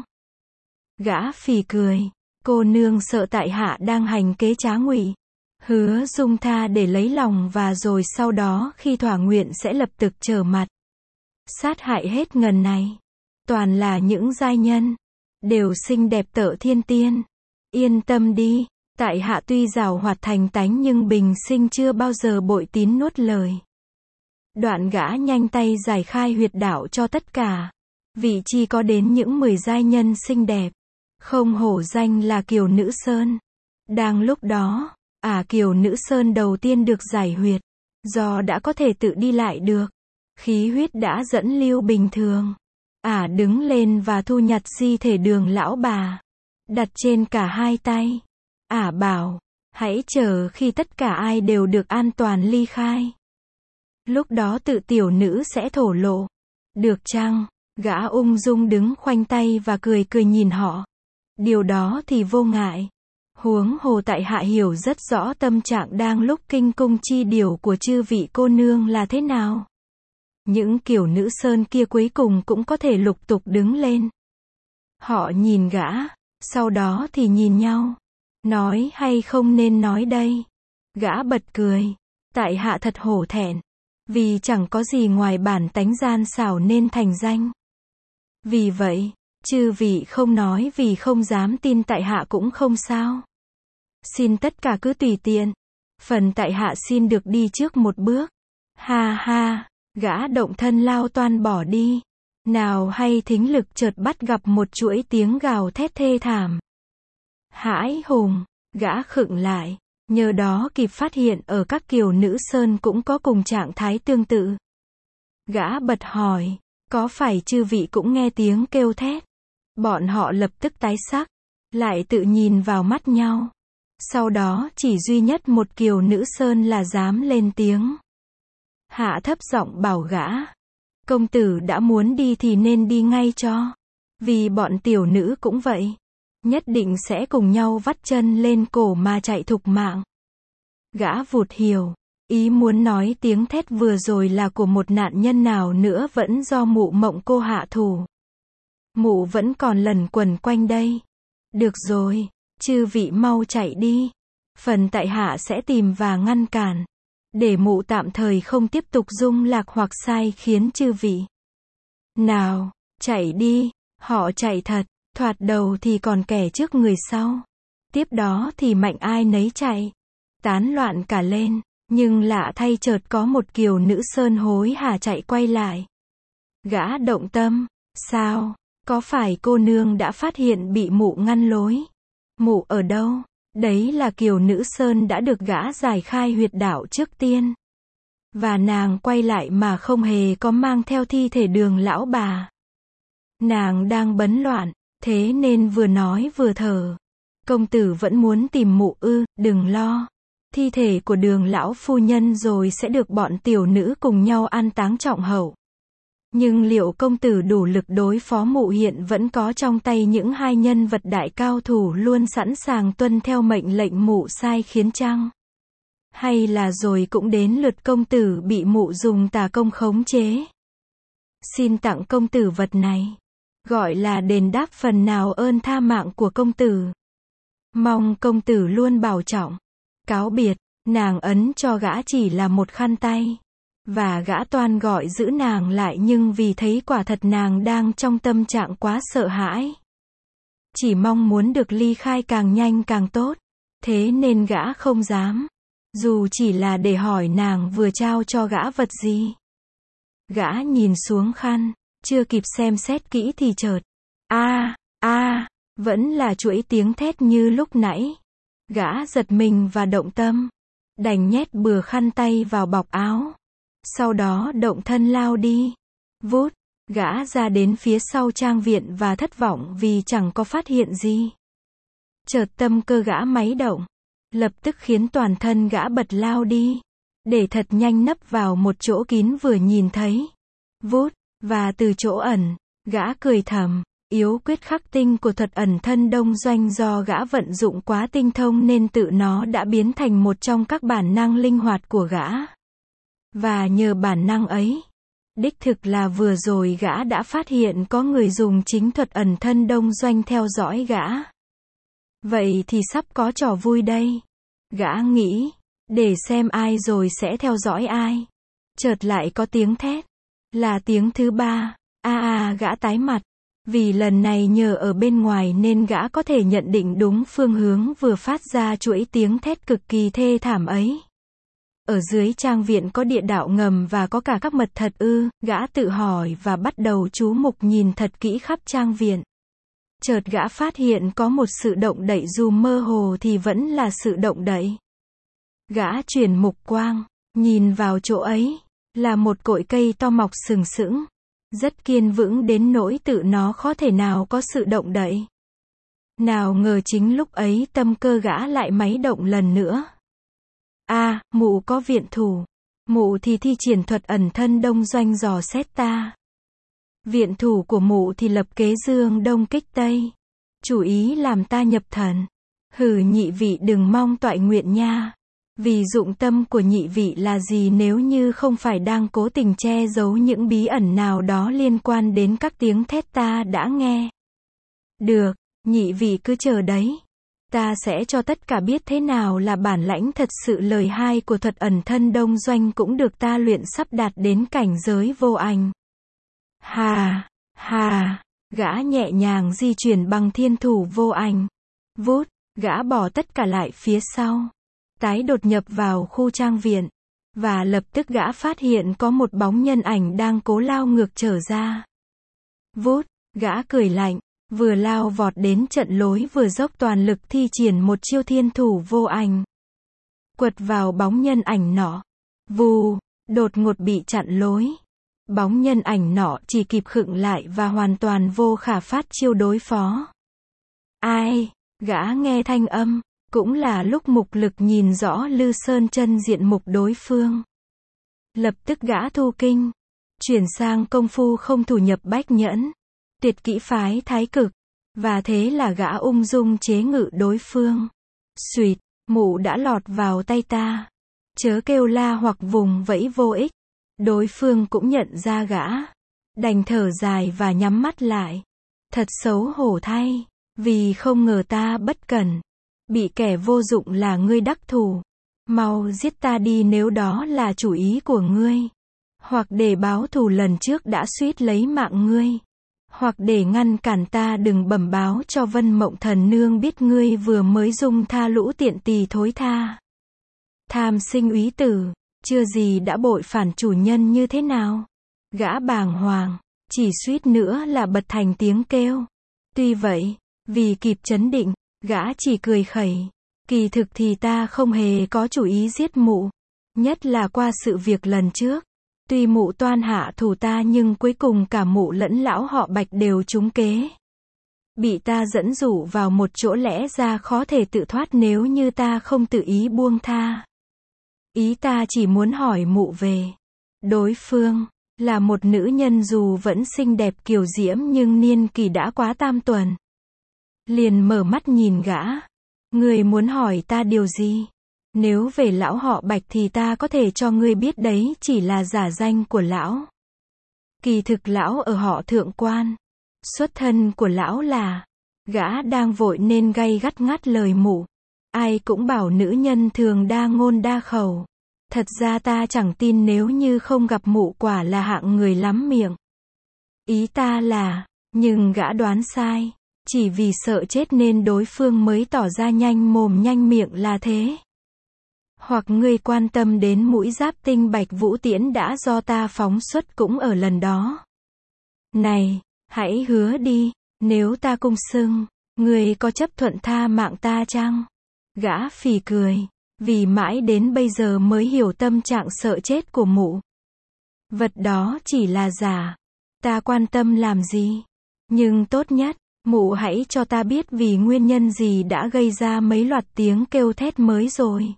Gã phì cười. Cô nương sợ tại hạ đang hành kế trá ngụy. Hứa dung tha để lấy lòng và rồi sau đó khi thỏa nguyện sẽ lập tức trở mặt. Sát hại hết ngần này. Toàn là những giai nhân. Đều xinh đẹp tợ thiên tiên. Yên tâm đi. Tại hạ tuy giàu hoạt thành tánh nhưng bình sinh chưa bao giờ bội tín nuốt lời. Đoạn gã nhanh tay giải khai huyệt đạo cho tất cả. Vị chi có đến những mười giai nhân xinh đẹp. Không hổ danh là kiều nữ sơn. Đang lúc đó, ả à, kiều nữ sơn đầu tiên được giải huyệt. Do đã có thể tự đi lại được. Khí huyết đã dẫn lưu bình thường. Ả à, đứng lên và thu nhặt di thể Đường lão bà. Đặt trên cả hai tay. Ả à, bảo, hãy chờ khi tất cả ai đều được an toàn ly khai. Lúc đó tự tiểu nữ sẽ thổ lộ. Được chăng? Gã ung dung đứng khoanh tay và cười cười nhìn họ. Điều đó thì vô ngại. Huống hồ tại hạ hiểu rất rõ tâm trạng đang lúc kinh cung chi điều của chư vị cô nương là thế nào. Những kiểu nữ sơn kia cuối cùng cũng có thể lục tục đứng lên. Họ nhìn gã, sau đó thì nhìn nhau. Nói hay không nên nói đây? Gã bật cười. Tại hạ thật hổ thẹn. Vì chẳng có gì ngoài bản tánh gian xảo nên thành danh. Vì vậy, chư vị không nói vì không dám tin tại hạ cũng không sao. Xin tất cả cứ tùy tiện. Phần tại hạ xin được đi trước một bước. Ha ha, gã động thân lao toan bỏ đi. Nào hay thính lực chợt bắt gặp một chuỗi tiếng gào thét thê thảm. Hãi hùng, gã khựng lại. Nhờ đó kịp phát hiện ở các kiều nữ sơn cũng có cùng trạng thái tương tự. Gã bật hỏi, có phải chư vị cũng nghe tiếng kêu thét? Bọn họ lập tức tái sắc, lại tự nhìn vào mắt nhau. Sau đó chỉ duy nhất một kiều nữ sơn là dám lên tiếng. Hạ thấp giọng bảo gã, công tử đã muốn đi thì nên đi ngay cho. Vì bọn tiểu nữ cũng vậy. Nhất định sẽ cùng nhau vắt chân lên cổ mà chạy thục mạng. Gã vụt hiểu, ý muốn nói tiếng thét vừa rồi là của một nạn nhân nào nữa vẫn do mụ Mộng Cô hạ thủ. Mụ vẫn còn lẩn quẩn quanh đây. Được rồi, chư vị mau chạy đi. Phần tại hạ sẽ tìm và ngăn cản. Để mụ tạm thời không tiếp tục rung lạc hoặc sai khiến chư vị. Nào, chạy đi. Họ chạy thật. Thoạt đầu thì còn kẻ trước người sau. Tiếp đó thì mạnh ai nấy chạy. Tán loạn cả lên. Nhưng lạ thay chợt có một kiều nữ sơn hối hả chạy quay lại. Gã động tâm. Sao? Có phải cô nương đã phát hiện bị mụ ngăn lối? Mụ ở đâu? Đấy là kiều nữ sơn đã được gã giải khai huyệt đạo trước tiên. Và nàng quay lại mà không hề có mang theo thi thể Đường lão bà. Nàng đang bấn loạn. Thế nên vừa nói vừa thở. Công tử vẫn muốn tìm mụ ư, đừng lo. Thi thể của Đường lão phu nhân rồi sẽ được bọn tiểu nữ cùng nhau an táng trọng hậu. Nhưng liệu công tử đủ lực đối phó mụ hiện vẫn có trong tay những hai nhân vật đại cao thủ luôn sẵn sàng tuân theo mệnh lệnh mụ sai khiến chăng? Hay là rồi cũng đến lượt công tử bị mụ dùng tà công khống chế? Xin tặng công tử vật này. Gọi là đền đáp phần nào ơn tha mạng của công tử. Mong công tử luôn bảo trọng. Cáo biệt, nàng ấn cho gã chỉ là một khăn tay. Và gã toan gọi giữ nàng lại nhưng vì thấy quả thật nàng đang trong tâm trạng quá sợ hãi. Chỉ mong muốn được ly khai càng nhanh càng tốt. Thế nên gã không dám. Dù chỉ là để hỏi nàng vừa trao cho gã vật gì. Gã nhìn xuống khăn. Chưa kịp xem xét kỹ thì chợt. A, a, vẫn là chuỗi tiếng thét như lúc nãy. Gã giật mình và động tâm. Đành nhét bừa khăn tay vào bọc áo. Sau đó động thân lao đi. Vút, gã ra đến phía sau trang viện và thất vọng vì chẳng có phát hiện gì. Chợt tâm cơ gã máy động. Lập tức khiến toàn thân gã bật lao đi. Để thật nhanh nấp vào một chỗ kín vừa nhìn thấy. Vút. Và từ chỗ ẩn, gã cười thầm, yếu quyết khắc tinh của thuật ẩn thân đông doanh do gã vận dụng quá tinh thông nên tự nó đã biến thành một trong các bản năng linh hoạt của gã. Và nhờ bản năng ấy, đích thực là vừa rồi gã đã phát hiện có người dùng chính thuật ẩn thân đông doanh theo dõi gã. Vậy thì sắp có trò vui đây. Gã nghĩ, để xem ai rồi sẽ theo dõi ai. Chợt lại có tiếng thét. Là tiếng thứ ba. A a gã tái mặt. Vì lần này nhờ ở bên ngoài nên gã có thể nhận định đúng phương hướng vừa phát ra chuỗi tiếng thét cực kỳ thê thảm ấy. Ở dưới trang viện có địa đạo ngầm và có cả các mật thật ư, gã tự hỏi và bắt đầu chú mục nhìn thật kỹ khắp trang viện. Chợt gã phát hiện có một sự động đậy dù mơ hồ thì vẫn là sự động đậy. Gã chuyển mục quang, nhìn vào chỗ ấy. Là một cội cây to mọc sừng sững. Rất kiên vững đến nỗi tự nó khó thể nào có sự động đậy. Nào ngờ chính lúc ấy tâm cơ gã lại máy động lần nữa. A, à, mụ có viện thủ. Mụ thì thi triển thuật ẩn thân đông doanh dò xét ta. Viện thủ của mụ thì lập kế dương đông kích tây. Chủ ý làm ta nhập thần. Hừ nhị vị đừng mong toại nguyện nha. Vì dụng tâm của nhị vị là gì nếu như không phải đang cố tình che giấu những bí ẩn nào đó liên quan đến các tiếng thét ta đã nghe. Được, nhị vị cứ chờ đấy. Ta sẽ cho tất cả biết thế nào là bản lãnh thật sự. Lời hai của thuật ẩn thân đông doanh cũng được ta luyện sắp đạt đến cảnh giới vô ảnh. Hà, hà, gã nhẹ nhàng di chuyển bằng thiên thủ vô ảnh. Vút, gã bỏ tất cả lại phía sau. Tái đột nhập vào khu trang viện. Và lập tức gã phát hiện có một bóng nhân ảnh đang cố lao ngược trở ra. Vút, gã cười lạnh. Vừa lao vọt đến trận lối vừa dốc toàn lực thi triển một chiêu thiên thủ vô ảnh. Quật vào bóng nhân ảnh nọ. Vù, đột ngột bị chặn lối. Bóng nhân ảnh nọ chỉ kịp khựng lại và hoàn toàn vô khả phát chiêu đối phó. Ai? Gã nghe thanh âm, cũng là lúc mục lực nhìn rõ Lư Sơn chân diện mục đối phương. Lập tức gã thu kinh, chuyển sang công phu không thủ nhập bách nhẫn. Tuyệt kỹ phái thái cực, và thế là gã ung dung chế ngự đối phương. Xuỵt, mụ đã lọt vào tay ta. Chớ kêu la hoặc vùng vẫy vô ích. Đối phương cũng nhận ra gã. Đành thở dài và nhắm mắt lại. Thật xấu hổ thay, vì không ngờ ta bất cẩn. Bị kẻ vô dụng là ngươi đắc thủ. Mau giết ta đi nếu đó là chủ ý của ngươi. Hoặc để báo thù lần trước đã suýt lấy mạng ngươi. Hoặc để ngăn cản ta đừng bẩm báo cho Vân Mộng Thần Nương biết ngươi vừa mới dung tha lũ tiện tỳ thối tha. Tham sinh úy tử, chưa gì đã bội phản chủ nhân như thế nào. Gã bàng hoàng, chỉ suýt nữa là bật thành tiếng kêu. Tuy vậy, vì kịp chấn định, gã chỉ cười khẩy. Kỳ thực thì ta không hề có chủ ý giết mụ. Nhất là qua sự việc lần trước. Tuy mụ toan hạ thủ ta nhưng cuối cùng cả mụ lẫn lão họ Bạch đều trúng kế. Bị ta dẫn dụ vào một chỗ lẽ ra khó thể tự thoát nếu như ta không tự ý buông tha. Ý ta chỉ muốn hỏi mụ về. Đối phương, là một nữ nhân dù vẫn xinh đẹp kiều diễm nhưng niên kỳ đã quá tam tuần. Liền mở mắt nhìn gã. Người muốn hỏi ta điều gì? Nếu về lão họ Bạch thì ta có thể cho ngươi biết đấy chỉ là giả danh của lão. Kỳ thực lão ở họ Thượng Quan. Xuất thân của lão là, gã đang vội nên gay gắt ngắt lời mụ. Ai cũng bảo nữ nhân thường đa ngôn đa khẩu. Thật ra ta chẳng tin nếu như không gặp mụ quả là hạng người lắm miệng. Ý ta là, nhưng gã đoán sai. Chỉ vì sợ chết nên đối phương mới tỏ ra nhanh mồm nhanh miệng là thế. Hoặc ngươi quan tâm đến mũi giáp tinh Bạch Vũ Tiễn đã do ta phóng xuất cũng ở lần đó. Này, hãy hứa đi, nếu ta cung xưng, ngươi có chấp thuận tha mạng ta chăng? Gã phì cười, vì mãi đến bây giờ mới hiểu tâm trạng sợ chết của mụ. Vật đó chỉ là giả, ta quan tâm làm gì? Nhưng tốt nhất, mụ hãy cho ta biết vì nguyên nhân gì đã gây ra mấy loạt tiếng kêu thét mới rồi.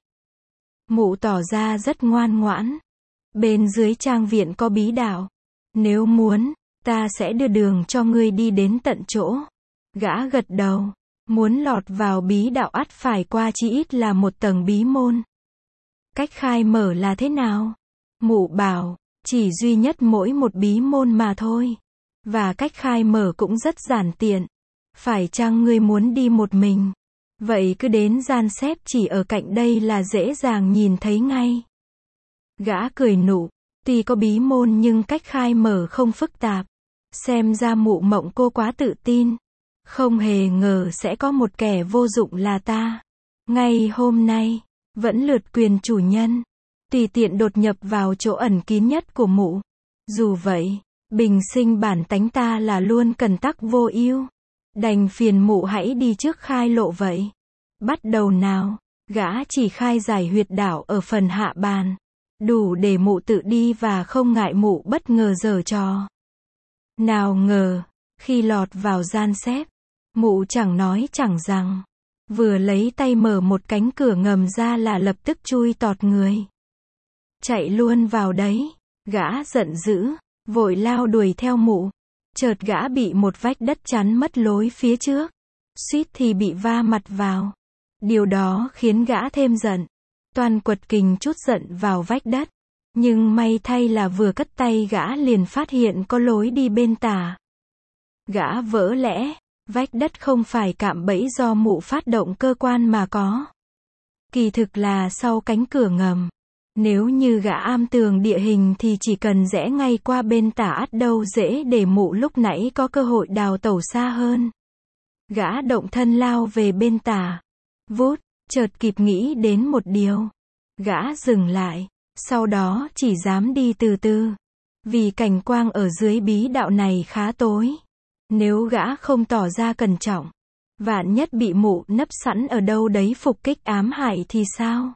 Mụ tỏ ra rất ngoan ngoãn. Bên dưới trang viện có bí đạo. Nếu muốn, ta sẽ đưa đường cho ngươi đi đến tận chỗ. Gã gật đầu. Muốn lọt vào bí đạo ắt phải qua chỉ ít là một tầng bí môn. Cách khai mở là thế nào? Mụ bảo, chỉ duy nhất mỗi một bí môn mà thôi. Và cách khai mở cũng rất giản tiện. Phải chăng ngươi muốn đi một mình? Vậy cứ đến gian xếp chỉ ở cạnh đây là dễ dàng nhìn thấy ngay. Gã cười nụ, tuy có bí môn nhưng cách khai mở không phức tạp. Xem ra mụ Mộng cô quá tự tin. Không hề ngờ sẽ có một kẻ vô dụng là ta. Ngay hôm nay, vẫn lượt quyền chủ nhân. Tùy tiện đột nhập vào chỗ ẩn kín nhất của mụ. Dù vậy, bình sinh bản tánh ta là luôn cần tắc vô ưu. Đành phiền mụ hãy đi trước khai lộ vậy. Bắt đầu nào, gã chỉ khai giải huyệt đạo ở phần hạ bàn. Đủ để mụ tự đi và không ngại mụ bất ngờ giở trò. Nào ngờ, khi lọt vào gian xếp, mụ chẳng nói chẳng rằng. Vừa lấy tay mở một cánh cửa ngầm ra là lập tức chui tọt người. Chạy luôn vào đấy, gã giận dữ, vội lao đuổi theo mụ. Chợt gã bị một vách đất chắn mất lối phía trước. Suýt thì bị va mặt vào. Điều đó khiến gã thêm giận. toan quật kình chút giận vào vách đất. Nhưng may thay là vừa cất tay gã liền phát hiện có lối đi bên tả. Gã vỡ lẽ, vách đất không phải cạm bẫy do mụ phát động cơ quan mà có. Kỳ thực là sau cánh cửa ngầm. Nếu như gã am tường địa hình thì chỉ cần rẽ ngay qua bên tả ắt đâu dễ để mụ lúc nãy có cơ hội đào tẩu xa hơn. Gã động thân lao về bên tả. Vút, chợt kịp nghĩ đến một điều. Gã dừng lại, sau đó chỉ dám đi từ từ. Vì cảnh quang ở dưới bí đạo này khá tối. Nếu gã không tỏ ra cẩn trọng, vạn nhất bị mụ nấp sẵn ở đâu đấy phục kích ám hại thì sao?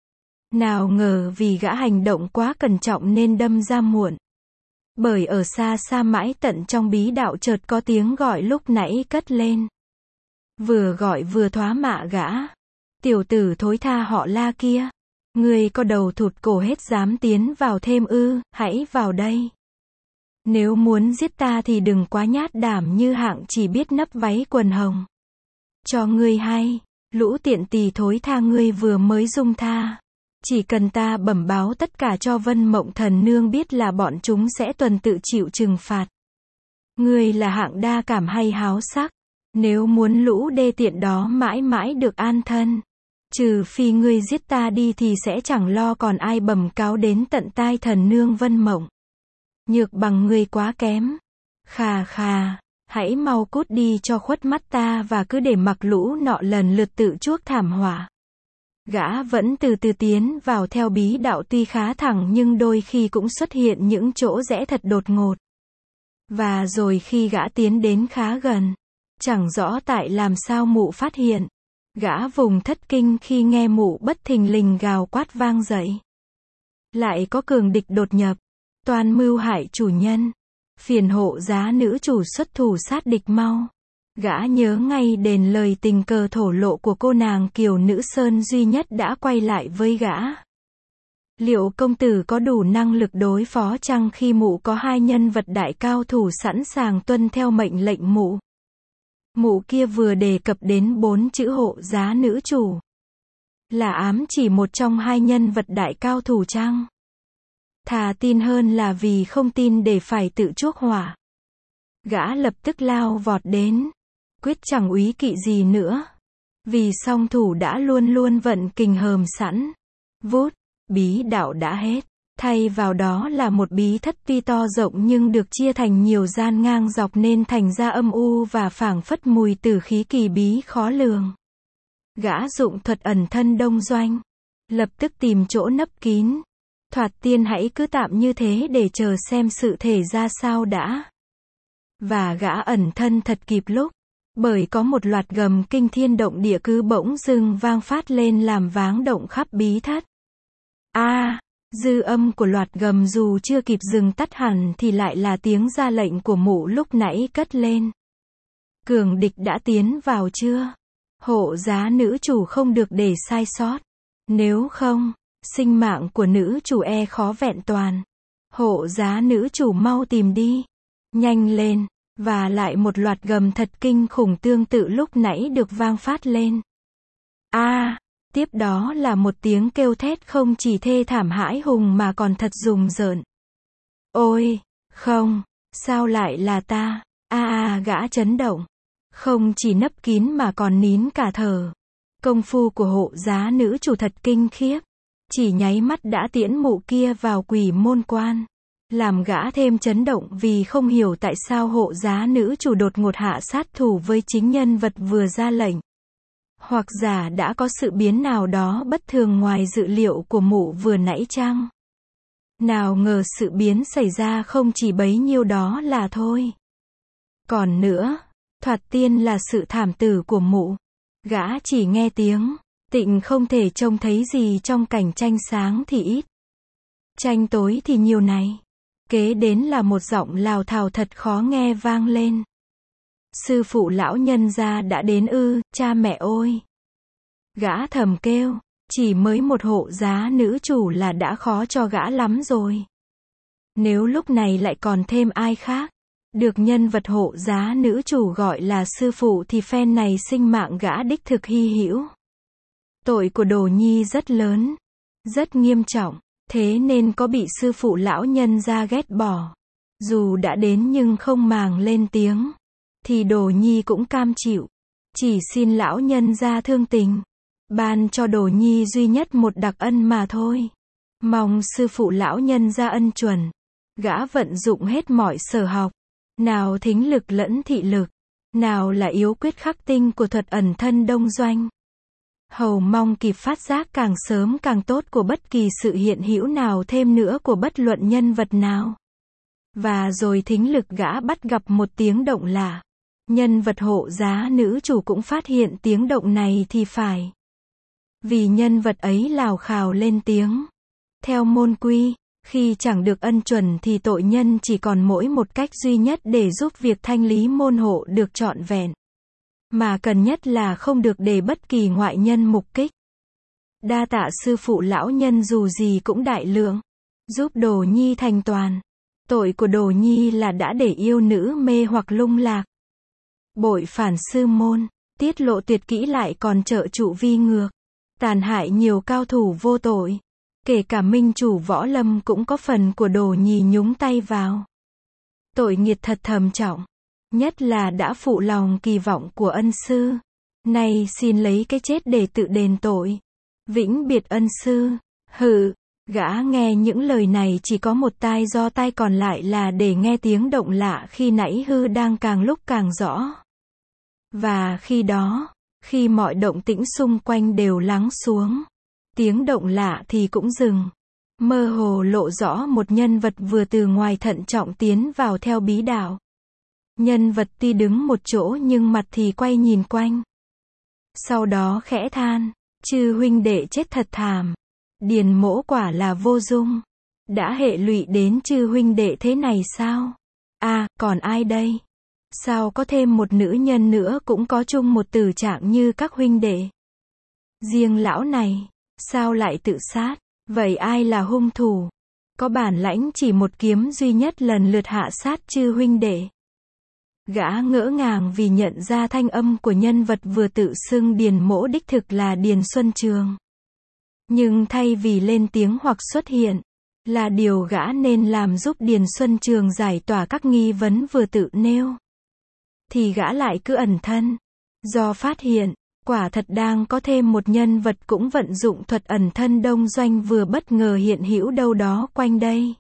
Nào ngờ vì gã hành động quá cẩn trọng nên đâm ra muộn. Bởi ở xa xa mãi tận trong bí đạo chợt có tiếng gọi lúc nãy cất lên. Vừa gọi vừa thoá mạ gã. Tiểu tử thối tha họ La kia. Ngươi có đầu thụt cổ hết dám tiến vào thêm ư, hãy vào đây. Nếu muốn giết ta thì đừng quá nhát đảm như hạng chỉ biết nấp váy quần hồng. Cho ngươi hay, lũ tiện tỳ thối tha ngươi vừa mới dung tha. Chỉ cần ta bẩm báo tất cả cho Vân Mộng Thần Nương biết là bọn chúng sẽ tuần tự chịu trừng phạt. Ngươi là hạng đa cảm hay háo sắc. Nếu muốn lũ đê tiện đó mãi mãi được an thân. Trừ phi ngươi giết ta đi thì sẽ chẳng lo còn ai bẩm cáo đến tận tai thần nương Vân Mộng. Nhược bằng ngươi quá kém. Khà khà, hãy mau cút đi cho khuất mắt ta và cứ để mặc lũ nọ lần lượt tự chuốc thảm họa. Gã vẫn từ từ tiến vào theo bí đạo tuy khá thẳng nhưng đôi khi cũng xuất hiện những chỗ rẽ thật đột ngột. Và rồi khi gã tiến đến khá gần, chẳng rõ tại làm sao mụ phát hiện. Gã vùng thất kinh khi nghe mụ bất thình lình gào quát vang dậy. Lại có cường địch đột nhập, toan mưu hại chủ nhân. Phiền hộ giá nữ chủ xuất thủ sát địch mau. Gã nhớ ngay đến lời tình cờ thổ lộ của cô nàng kiều nữ sơn duy nhất đã quay lại với gã. Liệu công tử có đủ năng lực đối phó chăng khi mụ có hai nhân vật đại cao thủ sẵn sàng tuân theo mệnh lệnh mụ? Mụ kia vừa đề cập đến bốn chữ hộ giá nữ chủ. Là ám chỉ một trong hai nhân vật đại cao thủ chăng? Thà tin hơn là vì không tin để phải tự chuốc họa. Gã lập tức lao vọt đến. Quyết chẳng úy kỵ gì nữa. Vì song thủ đã luôn luôn vận kình hờm sẵn. Vút, bí đạo đã hết. Thay vào đó là một bí thất tuy to rộng nhưng được chia thành nhiều gian ngang dọc nên thành ra âm u và phảng phất mùi tử khí kỳ bí khó lường. Gã dụng thuật ẩn thân đông doanh. Lập tức tìm chỗ nấp kín. Thoạt tiên hãy cứ tạm như thế để chờ xem sự thể ra sao đã. Và gã ẩn thân thật kịp lúc. Bởi có một loạt gầm kinh thiên động địa cứ bỗng dưng vang phát lên làm váng động khắp bí thất. A, à, dư âm của loạt gầm dù chưa kịp dừng tắt hẳn thì lại là tiếng ra lệnh của mụ lúc nãy cất lên. Cường địch đã tiến vào chưa? Hộ giá nữ chủ không được để sai sót. Nếu không, sinh mạng của nữ chủ e khó vẹn toàn. Hộ giá nữ chủ mau tìm đi. Nhanh lên. Và lại một loạt gầm thật kinh khủng tương tự lúc nãy được vang phát lên. A, à, tiếp đó là một tiếng kêu thét không chỉ thê thảm hãi hùng mà còn thật rùng rợn. Ôi, không, sao lại là ta? A à, à, gã chấn động. Không chỉ nấp kín mà còn nín cả thở. Công phu của hộ giá nữ chủ thật kinh khiếp. Chỉ nháy mắt đã tiễn mụ kia vào quỷ môn quan. Làm gã thêm chấn động vì không hiểu tại sao hộ giá nữ chủ đột ngột hạ sát thủ với chính nhân vật vừa ra lệnh. Hoặc giả đã có sự biến nào đó bất thường ngoài dự liệu của mụ vừa nãy chăng? Nào ngờ sự biến xảy ra không chỉ bấy nhiêu đó là thôi. Còn nữa, thoạt tiên là sự thảm tử của mụ. Gã chỉ nghe tiếng, tịnh không thể trông thấy gì trong cảnh tranh sáng thì ít. Tranh tối thì nhiều này. Kế đến là một giọng lào thào thật khó nghe vang lên. Sư phụ lão nhân gia đã đến ư, cha mẹ ôi. Gã thầm kêu, chỉ mới một hộ giá nữ chủ là đã khó cho gã lắm rồi. Nếu lúc này lại còn thêm ai khác, được nhân vật hộ giá nữ chủ gọi là sư phụ thì phen này sinh mạng gã đích thực hy hữu. Tội của đồ nhi rất lớn. rất nghiêm trọng, thế nên có bị sư phụ lão nhân gia ghét bỏ. Dù đã đến nhưng không màng lên tiếng, thì Đồ Nhi cũng cam chịu. Chỉ xin lão nhân gia thương tình, ban cho Đồ Nhi duy nhất một đặc ân mà thôi. Mong sư phụ lão nhân gia ân chuẩn. Gã vận dụng hết mọi sở học, nào thính lực lẫn thị lực, nào là yếu quyết khắc tinh của thuật ẩn thân đông doanh. Hầu mong kịp phát giác càng sớm càng tốt của bất kỳ sự hiện hữu nào thêm nữa của bất luận nhân vật nào. Và rồi thính lực gã bắt gặp một tiếng động lạ. Nhân vật hộ giá nữ chủ cũng phát hiện tiếng động này thì phải. Vì nhân vật ấy lào khào lên tiếng. Theo môn quy, khi chẳng được ân chuẩn thì tội nhân chỉ còn mỗi một cách duy nhất để giúp việc thanh lý môn hộ được trọn vẹn. Mà cần nhất là không được để bất kỳ ngoại nhân mục kích. Đa tạ sư phụ lão nhân dù gì cũng đại lượng, giúp Đồ Nhi thành toàn. Tội của Đồ Nhi là đã để yêu nữ mê hoặc lung lạc. Bội phản sư môn, tiết lộ tuyệt kỹ lại còn trợ trụ vi ngược. Tàn hại nhiều cao thủ vô tội. Kể cả minh chủ võ lâm cũng có phần của Đồ Nhi nhúng tay vào. Tội nghiệt thật thầm trọng. Nhất là đã phụ lòng kỳ vọng của ân sư. Nay xin lấy cái chết để tự đền tội. Vĩnh biệt ân sư. Hừ, gã nghe những lời này chỉ có một tai do tai còn lại là để nghe tiếng động lạ khi nãy hư đang càng lúc càng rõ. Và khi đó, khi mọi động tĩnh xung quanh đều lắng xuống, tiếng động lạ thì cũng dừng. Mơ hồ lộ rõ một nhân vật vừa từ ngoài thận trọng tiến vào theo bí đạo. Nhân vật tuy đứng một chỗ nhưng mặt thì quay nhìn quanh. Sau đó khẽ than, chư huynh đệ chết thật thảm. Điền mỗ quả là vô dung. Đã hệ lụy đến chư huynh đệ thế này sao? À, còn ai đây? Sao có thêm một nữ nhân nữa cũng có chung một tử trạng như các huynh đệ? Riêng lão này, sao lại tự sát? Vậy ai là hung thủ? Có bản lãnh chỉ một kiếm duy nhất lần lượt hạ sát chư huynh đệ. Gã ngỡ ngàng vì nhận ra thanh âm của nhân vật vừa tự xưng Điền mỗ đích thực là Điền Xuân Trường. Nhưng thay vì lên tiếng hoặc xuất hiện, là điều gã nên làm giúp Điền Xuân Trường giải tỏa các nghi vấn vừa tự nêu. Thì gã lại cứ ẩn thân. Do phát hiện, quả thật đang có thêm một nhân vật cũng vận dụng thuật ẩn thân đông doanh vừa bất ngờ hiện hữu đâu đó quanh đây.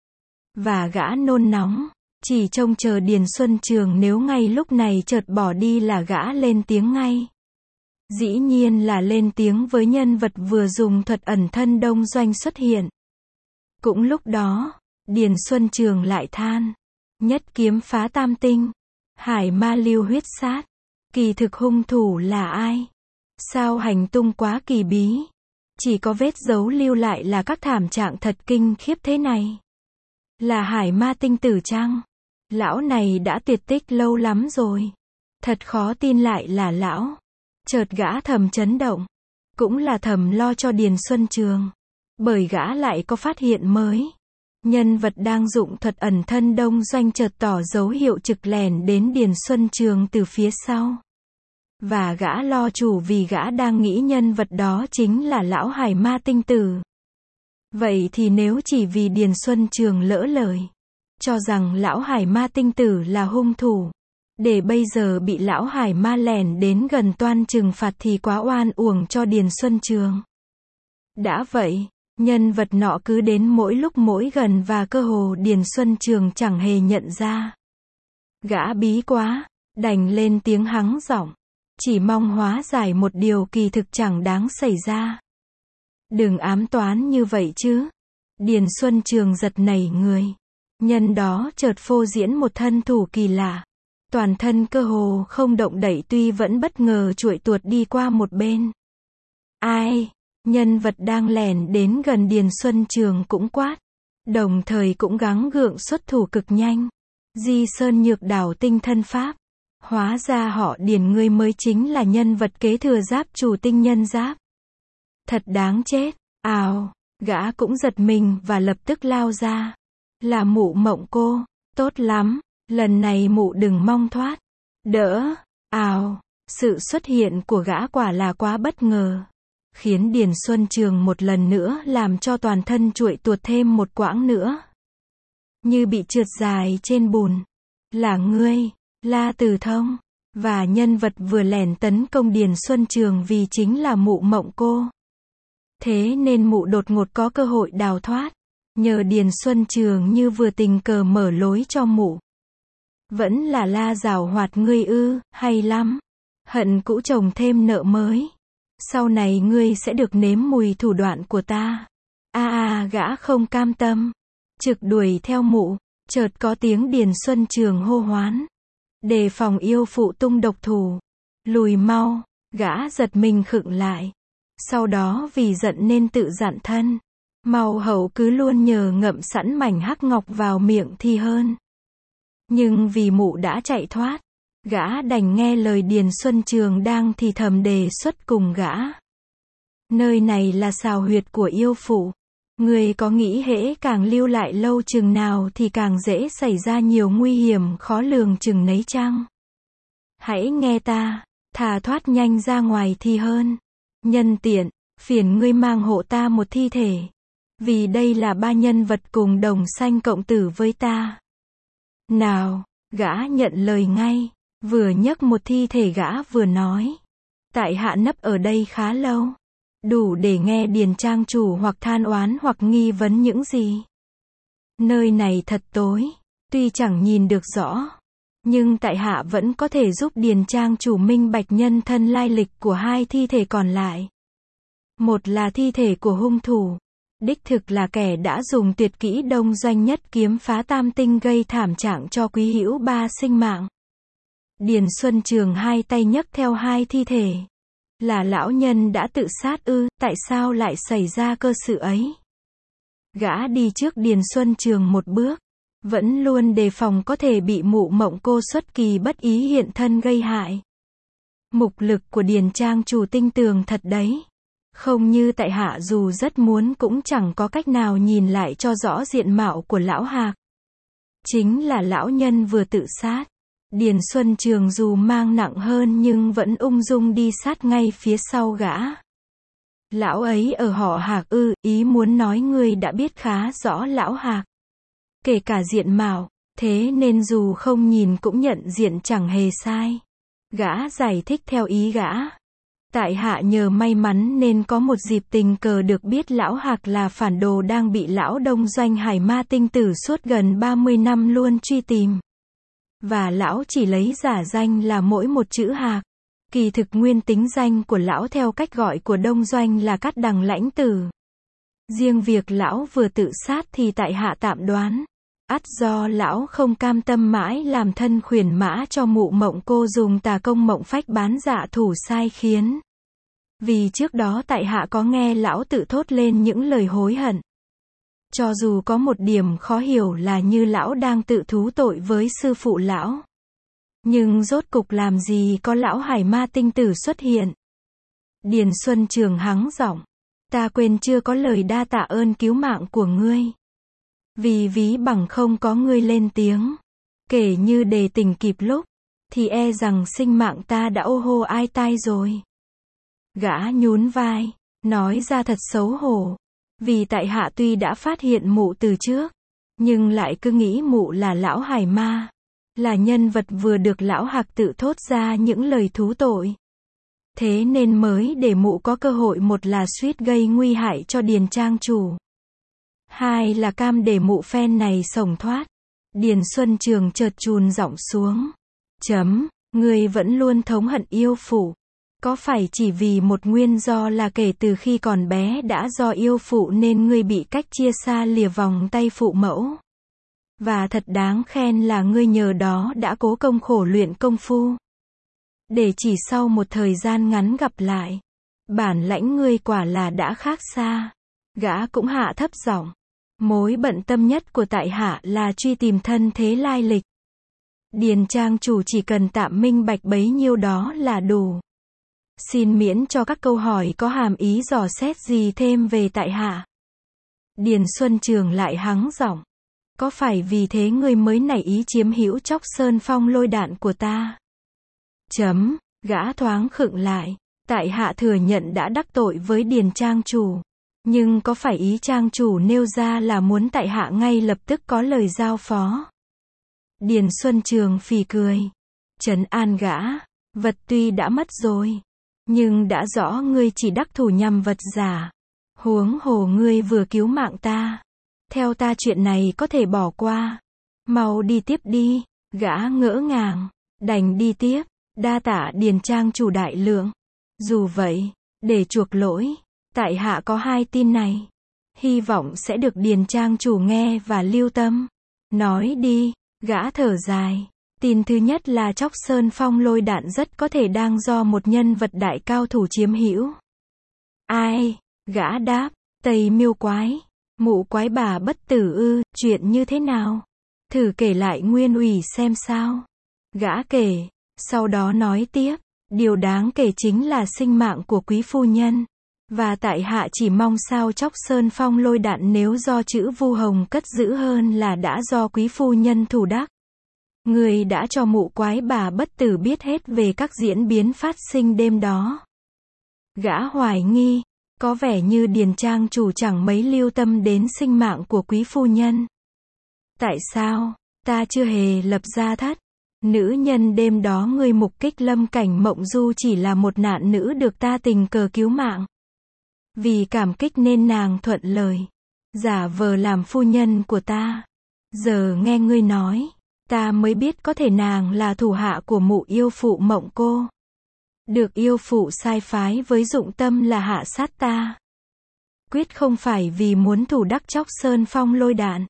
Và gã nôn nóng, chỉ trông chờ Điền Xuân Trường nếu ngay lúc này chợt bỏ đi là gã lên tiếng ngay. Dĩ nhiên là lên tiếng với nhân vật vừa dùng thuật ẩn thân đông doanh xuất hiện. Cũng lúc đó, Điền Xuân Trường lại than, nhất kiếm phá tam tinh, hải ma lưu huyết sát, kỳ thực hung thủ là ai? Sao hành tung quá kỳ bí, chỉ có vết dấu lưu lại là các thảm trạng thật kinh khiếp thế này. Là hải ma tinh tử chăng? Lão này đã tuyệt tích lâu lắm rồi. Thật khó tin lại là lão. Chợt gã thầm chấn động. Cũng là thầm lo cho Điền Xuân Trường. Bởi gã lại có phát hiện mới. Nhân vật đang dụng thuật ẩn thân đông doanh chợt tỏ dấu hiệu trực lèn đến Điền Xuân Trường từ phía sau. Và gã lo chủ vì gã đang nghĩ nhân vật đó chính là lão hải ma tinh tử. Vậy thì nếu chỉ vì Điền Xuân Trường lỡ lời, cho rằng lão hải ma tinh tử là hung thủ, để bây giờ bị lão hải ma lèn đến gần toan trừng phạt thì quá oan uổng cho Điền Xuân Trường. Đã vậy, nhân vật nọ cứ đến mỗi lúc mỗi gần và cơ hồ Điền Xuân Trường chẳng hề nhận ra. Gã bí quá, đành lên tiếng hắng giọng, chỉ mong hóa giải một điều kỳ thực chẳng đáng xảy ra. Đừng ám toán như vậy chứ. Điền Xuân Trường giật nảy người. Nhân đó chợt phô diễn một thân thủ kỳ lạ. Toàn thân cơ hồ không động đậy tuy vẫn bất ngờ chuội tuột đi qua một bên. Ai? Nhân vật đang lèn đến gần Điền Xuân Trường cũng quát. Đồng thời cũng gắng gượng xuất thủ cực nhanh. Di Sơn Nhược Đảo tinh thân pháp. Hóa ra họ Điền ngươi mới chính là nhân vật kế thừa giáp chủ tinh nhân giáp. Thật đáng chết. Ào, gã cũng giật mình và lập tức lao ra. Là mụ Mộng Cô. Tốt lắm, lần này mụ đừng mong thoát. Đỡ. Ào, sự xuất hiện của gã quả là quá bất ngờ. khiến Điền Xuân Trường một lần nữa làm cho toàn thân trụi tuột thêm một quãng nữa. Như bị trượt dài trên bùn. Là ngươi, La Tử Thông. Và nhân vật vừa lẻn tấn công Điền Xuân Trường vì chính là mụ Mộng Cô. Thế nên mụ đột ngột có cơ hội đào thoát. Nhờ Điền Xuân Trường như vừa tình cờ mở lối cho mụ. Vẫn là La giảo hoạt ngươi ư, hay lắm. Hận cũ chồng thêm nợ mới. Sau này ngươi sẽ được nếm mùi thủ đoạn của ta. A a gã không cam tâm. Trực đuổi theo mụ. Chợt có tiếng Điền Xuân Trường hô hoán. Đề phòng yêu phụ tung độc thủ. Lùi mau. Gã giật mình khựng lại. Sau đó vì giận nên tự dặn thân. Mau hậu cứ luôn nhờ ngậm sẵn mảnh hắc ngọc vào miệng thì hơn. Nhưng vì mụ đã chạy thoát. Gã đành nghe lời Điền Xuân Trường đang thì thầm đề xuất cùng gã. Nơi này là sào huyệt của yêu phụ. Người có nghĩ hễ càng lưu lại lâu chừng nào thì càng dễ xảy ra nhiều nguy hiểm khó lường chừng nấy chăng? Hãy nghe ta, thà thoát nhanh ra ngoài thì hơn. Nhân tiện, phiền ngươi mang hộ ta một thi thể. Vì đây là ba nhân vật cùng đồng sanh cộng tử với ta. Nào, gã nhận lời ngay. Vừa nhấc một thi thể gã vừa nói. Tại hạ nấp ở đây khá lâu. Đủ để nghe Điền trang chủ hoặc than oán hoặc nghi vấn những gì. Nơi này thật tối. Tuy chẳng nhìn được rõ. Nhưng tại hạ vẫn có thể giúp Điền trang chủ minh bạch nhân thân lai lịch của hai thi thể còn lại. Một là thi thể của hung thủ. Đích thực là kẻ đã dùng tuyệt kỹ đông doanh nhất kiếm phá tam tinh gây thảm trạng cho quý hữu ba sinh mạng. Điền Xuân Trường hai tay nhấc theo hai thi thể. Là lão nhân đã tự sát ư, tại sao lại xảy ra cơ sự ấy? Gã đi trước Điền Xuân Trường một bước. Vẫn luôn đề phòng có thể bị mụ Mộng Cô xuất kỳ bất ý hiện thân gây hại. Mục lực của Điền trang chủ tinh tường thật đấy. Không như tại hạ dù rất muốn cũng chẳng có cách nào nhìn lại cho rõ diện mạo của lão Hạc. Chính là lão nhân vừa tự sát. Điền Xuân Trường dù mang nặng hơn nhưng vẫn ung dung đi sát ngay phía sau gã. Lão ấy ở họ Hạc ư, ý muốn nói ngươi đã biết khá rõ lão Hạc. Kể cả diện mạo, thế nên dù không nhìn cũng nhận diện chẳng hề sai. Gã giải thích theo ý gã. Tại hạ nhờ may mắn nên có một dịp tình cờ được biết lão Hạc là phản đồ đang bị lão đông doanh Hải Ma Tinh Tử suốt gần ba mươi năm luôn truy tìm. Và lão chỉ lấy giả danh là mỗi một chữ Hạc. Kỳ thực nguyên tính danh của lão theo cách gọi của đông doanh là Cát Đằng Lãnh Tử. Riêng việc lão vừa tự sát thì tại hạ tạm đoán. Ắt do lão không cam tâm mãi làm thân khuyển mã cho mụ Mộng Cô dùng tà công mộng phách bán dạ thủ sai khiến. Vì trước đó tại hạ có nghe lão tự thốt lên những lời hối hận. Cho dù có một điểm khó hiểu là như lão đang tự thú tội với sư phụ lão. Nhưng rốt cục làm gì có lão Hải Ma Tinh Tử xuất hiện. Điền Xuân Trường hắng giọng. Ta quên chưa có lời đa tạ ơn cứu mạng của ngươi. Vì ví bằng không có ngươi lên tiếng. Kể như đề tình kịp lúc. Thì e rằng sinh mạng ta đã ô hô ai tai rồi. Gã nhún vai. Nói ra thật xấu hổ. Vì tại hạ tuy đã phát hiện mụ từ trước. Nhưng lại cứ nghĩ mụ là lão Hải Ma. Là nhân vật vừa được lão Hạc tự thốt ra những lời thú tội. Thế nên mới để mụ có cơ hội, một là suýt gây nguy hại cho Điền trang chủ. Hai là cam để mụ phen này sổng thoát. Điền Xuân Trường chợt chùn giọng xuống. Chấm, ngươi vẫn luôn thống hận yêu phụ. Có phải chỉ vì một nguyên do là kể từ khi còn bé đã do yêu phụ nên ngươi bị cách chia xa lìa vòng tay phụ mẫu? Và thật đáng khen là ngươi nhờ đó đã cố công khổ luyện công phu. Để chỉ sau một thời gian ngắn gặp lại. Bản lãnh ngươi quả là đã khác xa. Gã cũng hạ thấp giọng. Mối bận tâm nhất của tại hạ là truy tìm thân thế lai lịch. Điền trang chủ chỉ cần tạm minh bạch bấy nhiêu đó là đủ. Xin miễn cho các câu hỏi có hàm ý dò xét gì thêm về tại hạ. Điền Xuân Trường lại hắng giọng. Có phải vì thế ngươi mới nảy ý chiếm hữu Chóc Sơn Phong Lôi Đạn của ta? Chấm, gã thoáng khựng lại. Tại hạ thừa nhận đã đắc tội với Điền trang chủ. Nhưng có phải ý trang chủ nêu ra là muốn tại hạ ngay lập tức có lời giao phó? Điền Xuân Trường phì cười. Trấn an gã. Vật tuy đã mất rồi. Nhưng đã rõ ngươi chỉ đắc thủ nhằm vật giả. Huống hồ ngươi vừa cứu mạng ta. Theo ta chuyện này có thể bỏ qua. Mau đi tiếp đi. Gã ngỡ ngàng. Đành đi tiếp. Đa tạ Điền trang chủ đại lượng. Dù vậy, để chuộc lỗi, tại hạ có hai tin này. Hy vọng sẽ được Điền trang chủ nghe và lưu tâm. Nói đi. Gã thở dài. Tin thứ nhất là Chóc Sơn Phong lôi đạn rất có thể đang do một nhân vật đại cao thủ chiếm hữu. Ai? Gã đáp. Tây Miêu Quái. Mụ quái bà bất tử ư, chuyện như thế nào? Thử kể lại nguyên ủy xem sao. Gã kể. Sau đó nói tiếp. Điều đáng kể chính là sinh mạng của quý phu nhân. Và tại hạ chỉ mong sao Chóc Sơn Phong lôi đạn nếu do chữ Vu Hồng cất giữ hơn là đã do quý phu nhân thủ đắc. Người đã cho mụ quái bà bất tử biết hết về các diễn biến phát sinh đêm đó. Gã hoài nghi. Có vẻ như Điền trang chủ chẳng mấy lưu tâm đến sinh mạng của quý phu nhân. Tại sao? Ta chưa hề lập ra thất. Nữ nhân đêm đó ngươi mục kích Lâm Cảnh Mộng Du chỉ là một nạn nữ được ta tình cờ cứu mạng. Vì cảm kích nên nàng thuận lời. Giả vờ làm phu nhân của ta. Giờ nghe ngươi nói. Ta mới biết có thể nàng là thủ hạ của mụ yêu phụ Mộng Cô. Được yêu phụ sai phái với dụng tâm là hạ sát ta. Quyết không phải vì muốn thủ đắc Chóc Sơn Phong lôi đạn.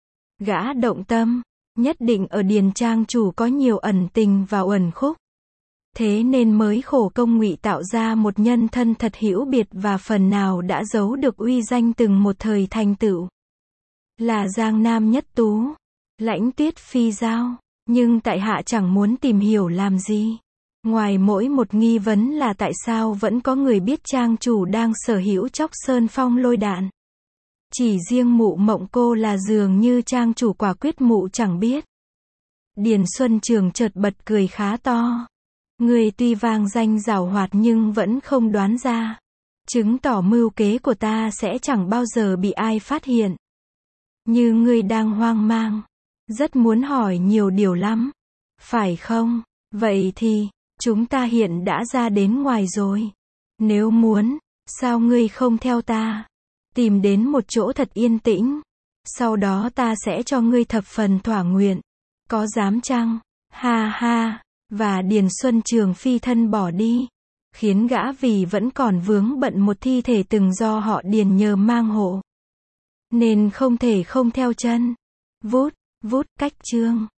Gã động tâm. Nhất định ở Điền trang chủ có nhiều ẩn tình và uẩn khúc. Thế nên mới khổ công ngụy tạo ra một nhân thân thật hữu biệt và phần nào đã giấu được uy danh từng một thời thành tựu. Là Giang Nam nhất tú. Lãnh Tuyết phi giao. Nhưng tại hạ chẳng muốn tìm hiểu làm gì. Ngoài mỗi một nghi vấn là tại sao vẫn có người biết trang chủ đang sở hữu Chóc Sơn Phong lôi đạn. Chỉ riêng mụ Mộng Cô là dường như trang chủ quả quyết mụ chẳng biết. Điền Xuân Trường chợt bật cười khá to. Người tuy vang danh giàu hoạt nhưng vẫn không đoán ra. Chứng tỏ mưu kế của ta sẽ chẳng bao giờ bị ai phát hiện. Như ngươi đang hoang mang. Rất muốn hỏi nhiều điều lắm. Phải không? Vậy thì, chúng ta hiện đã ra đến ngoài rồi. Nếu muốn, sao ngươi không theo ta? Tìm đến một chỗ thật yên tĩnh. Sau đó ta sẽ cho ngươi thập phần thỏa nguyện. Có dám chăng? Ha ha. Và Điền Xuân Trường phi thân bỏ đi. Khiến gã vì vẫn còn vướng bận một thi thể từng do họ Điền nhờ mang hộ. Nên không thể không theo chân. Vút, vút cách chương.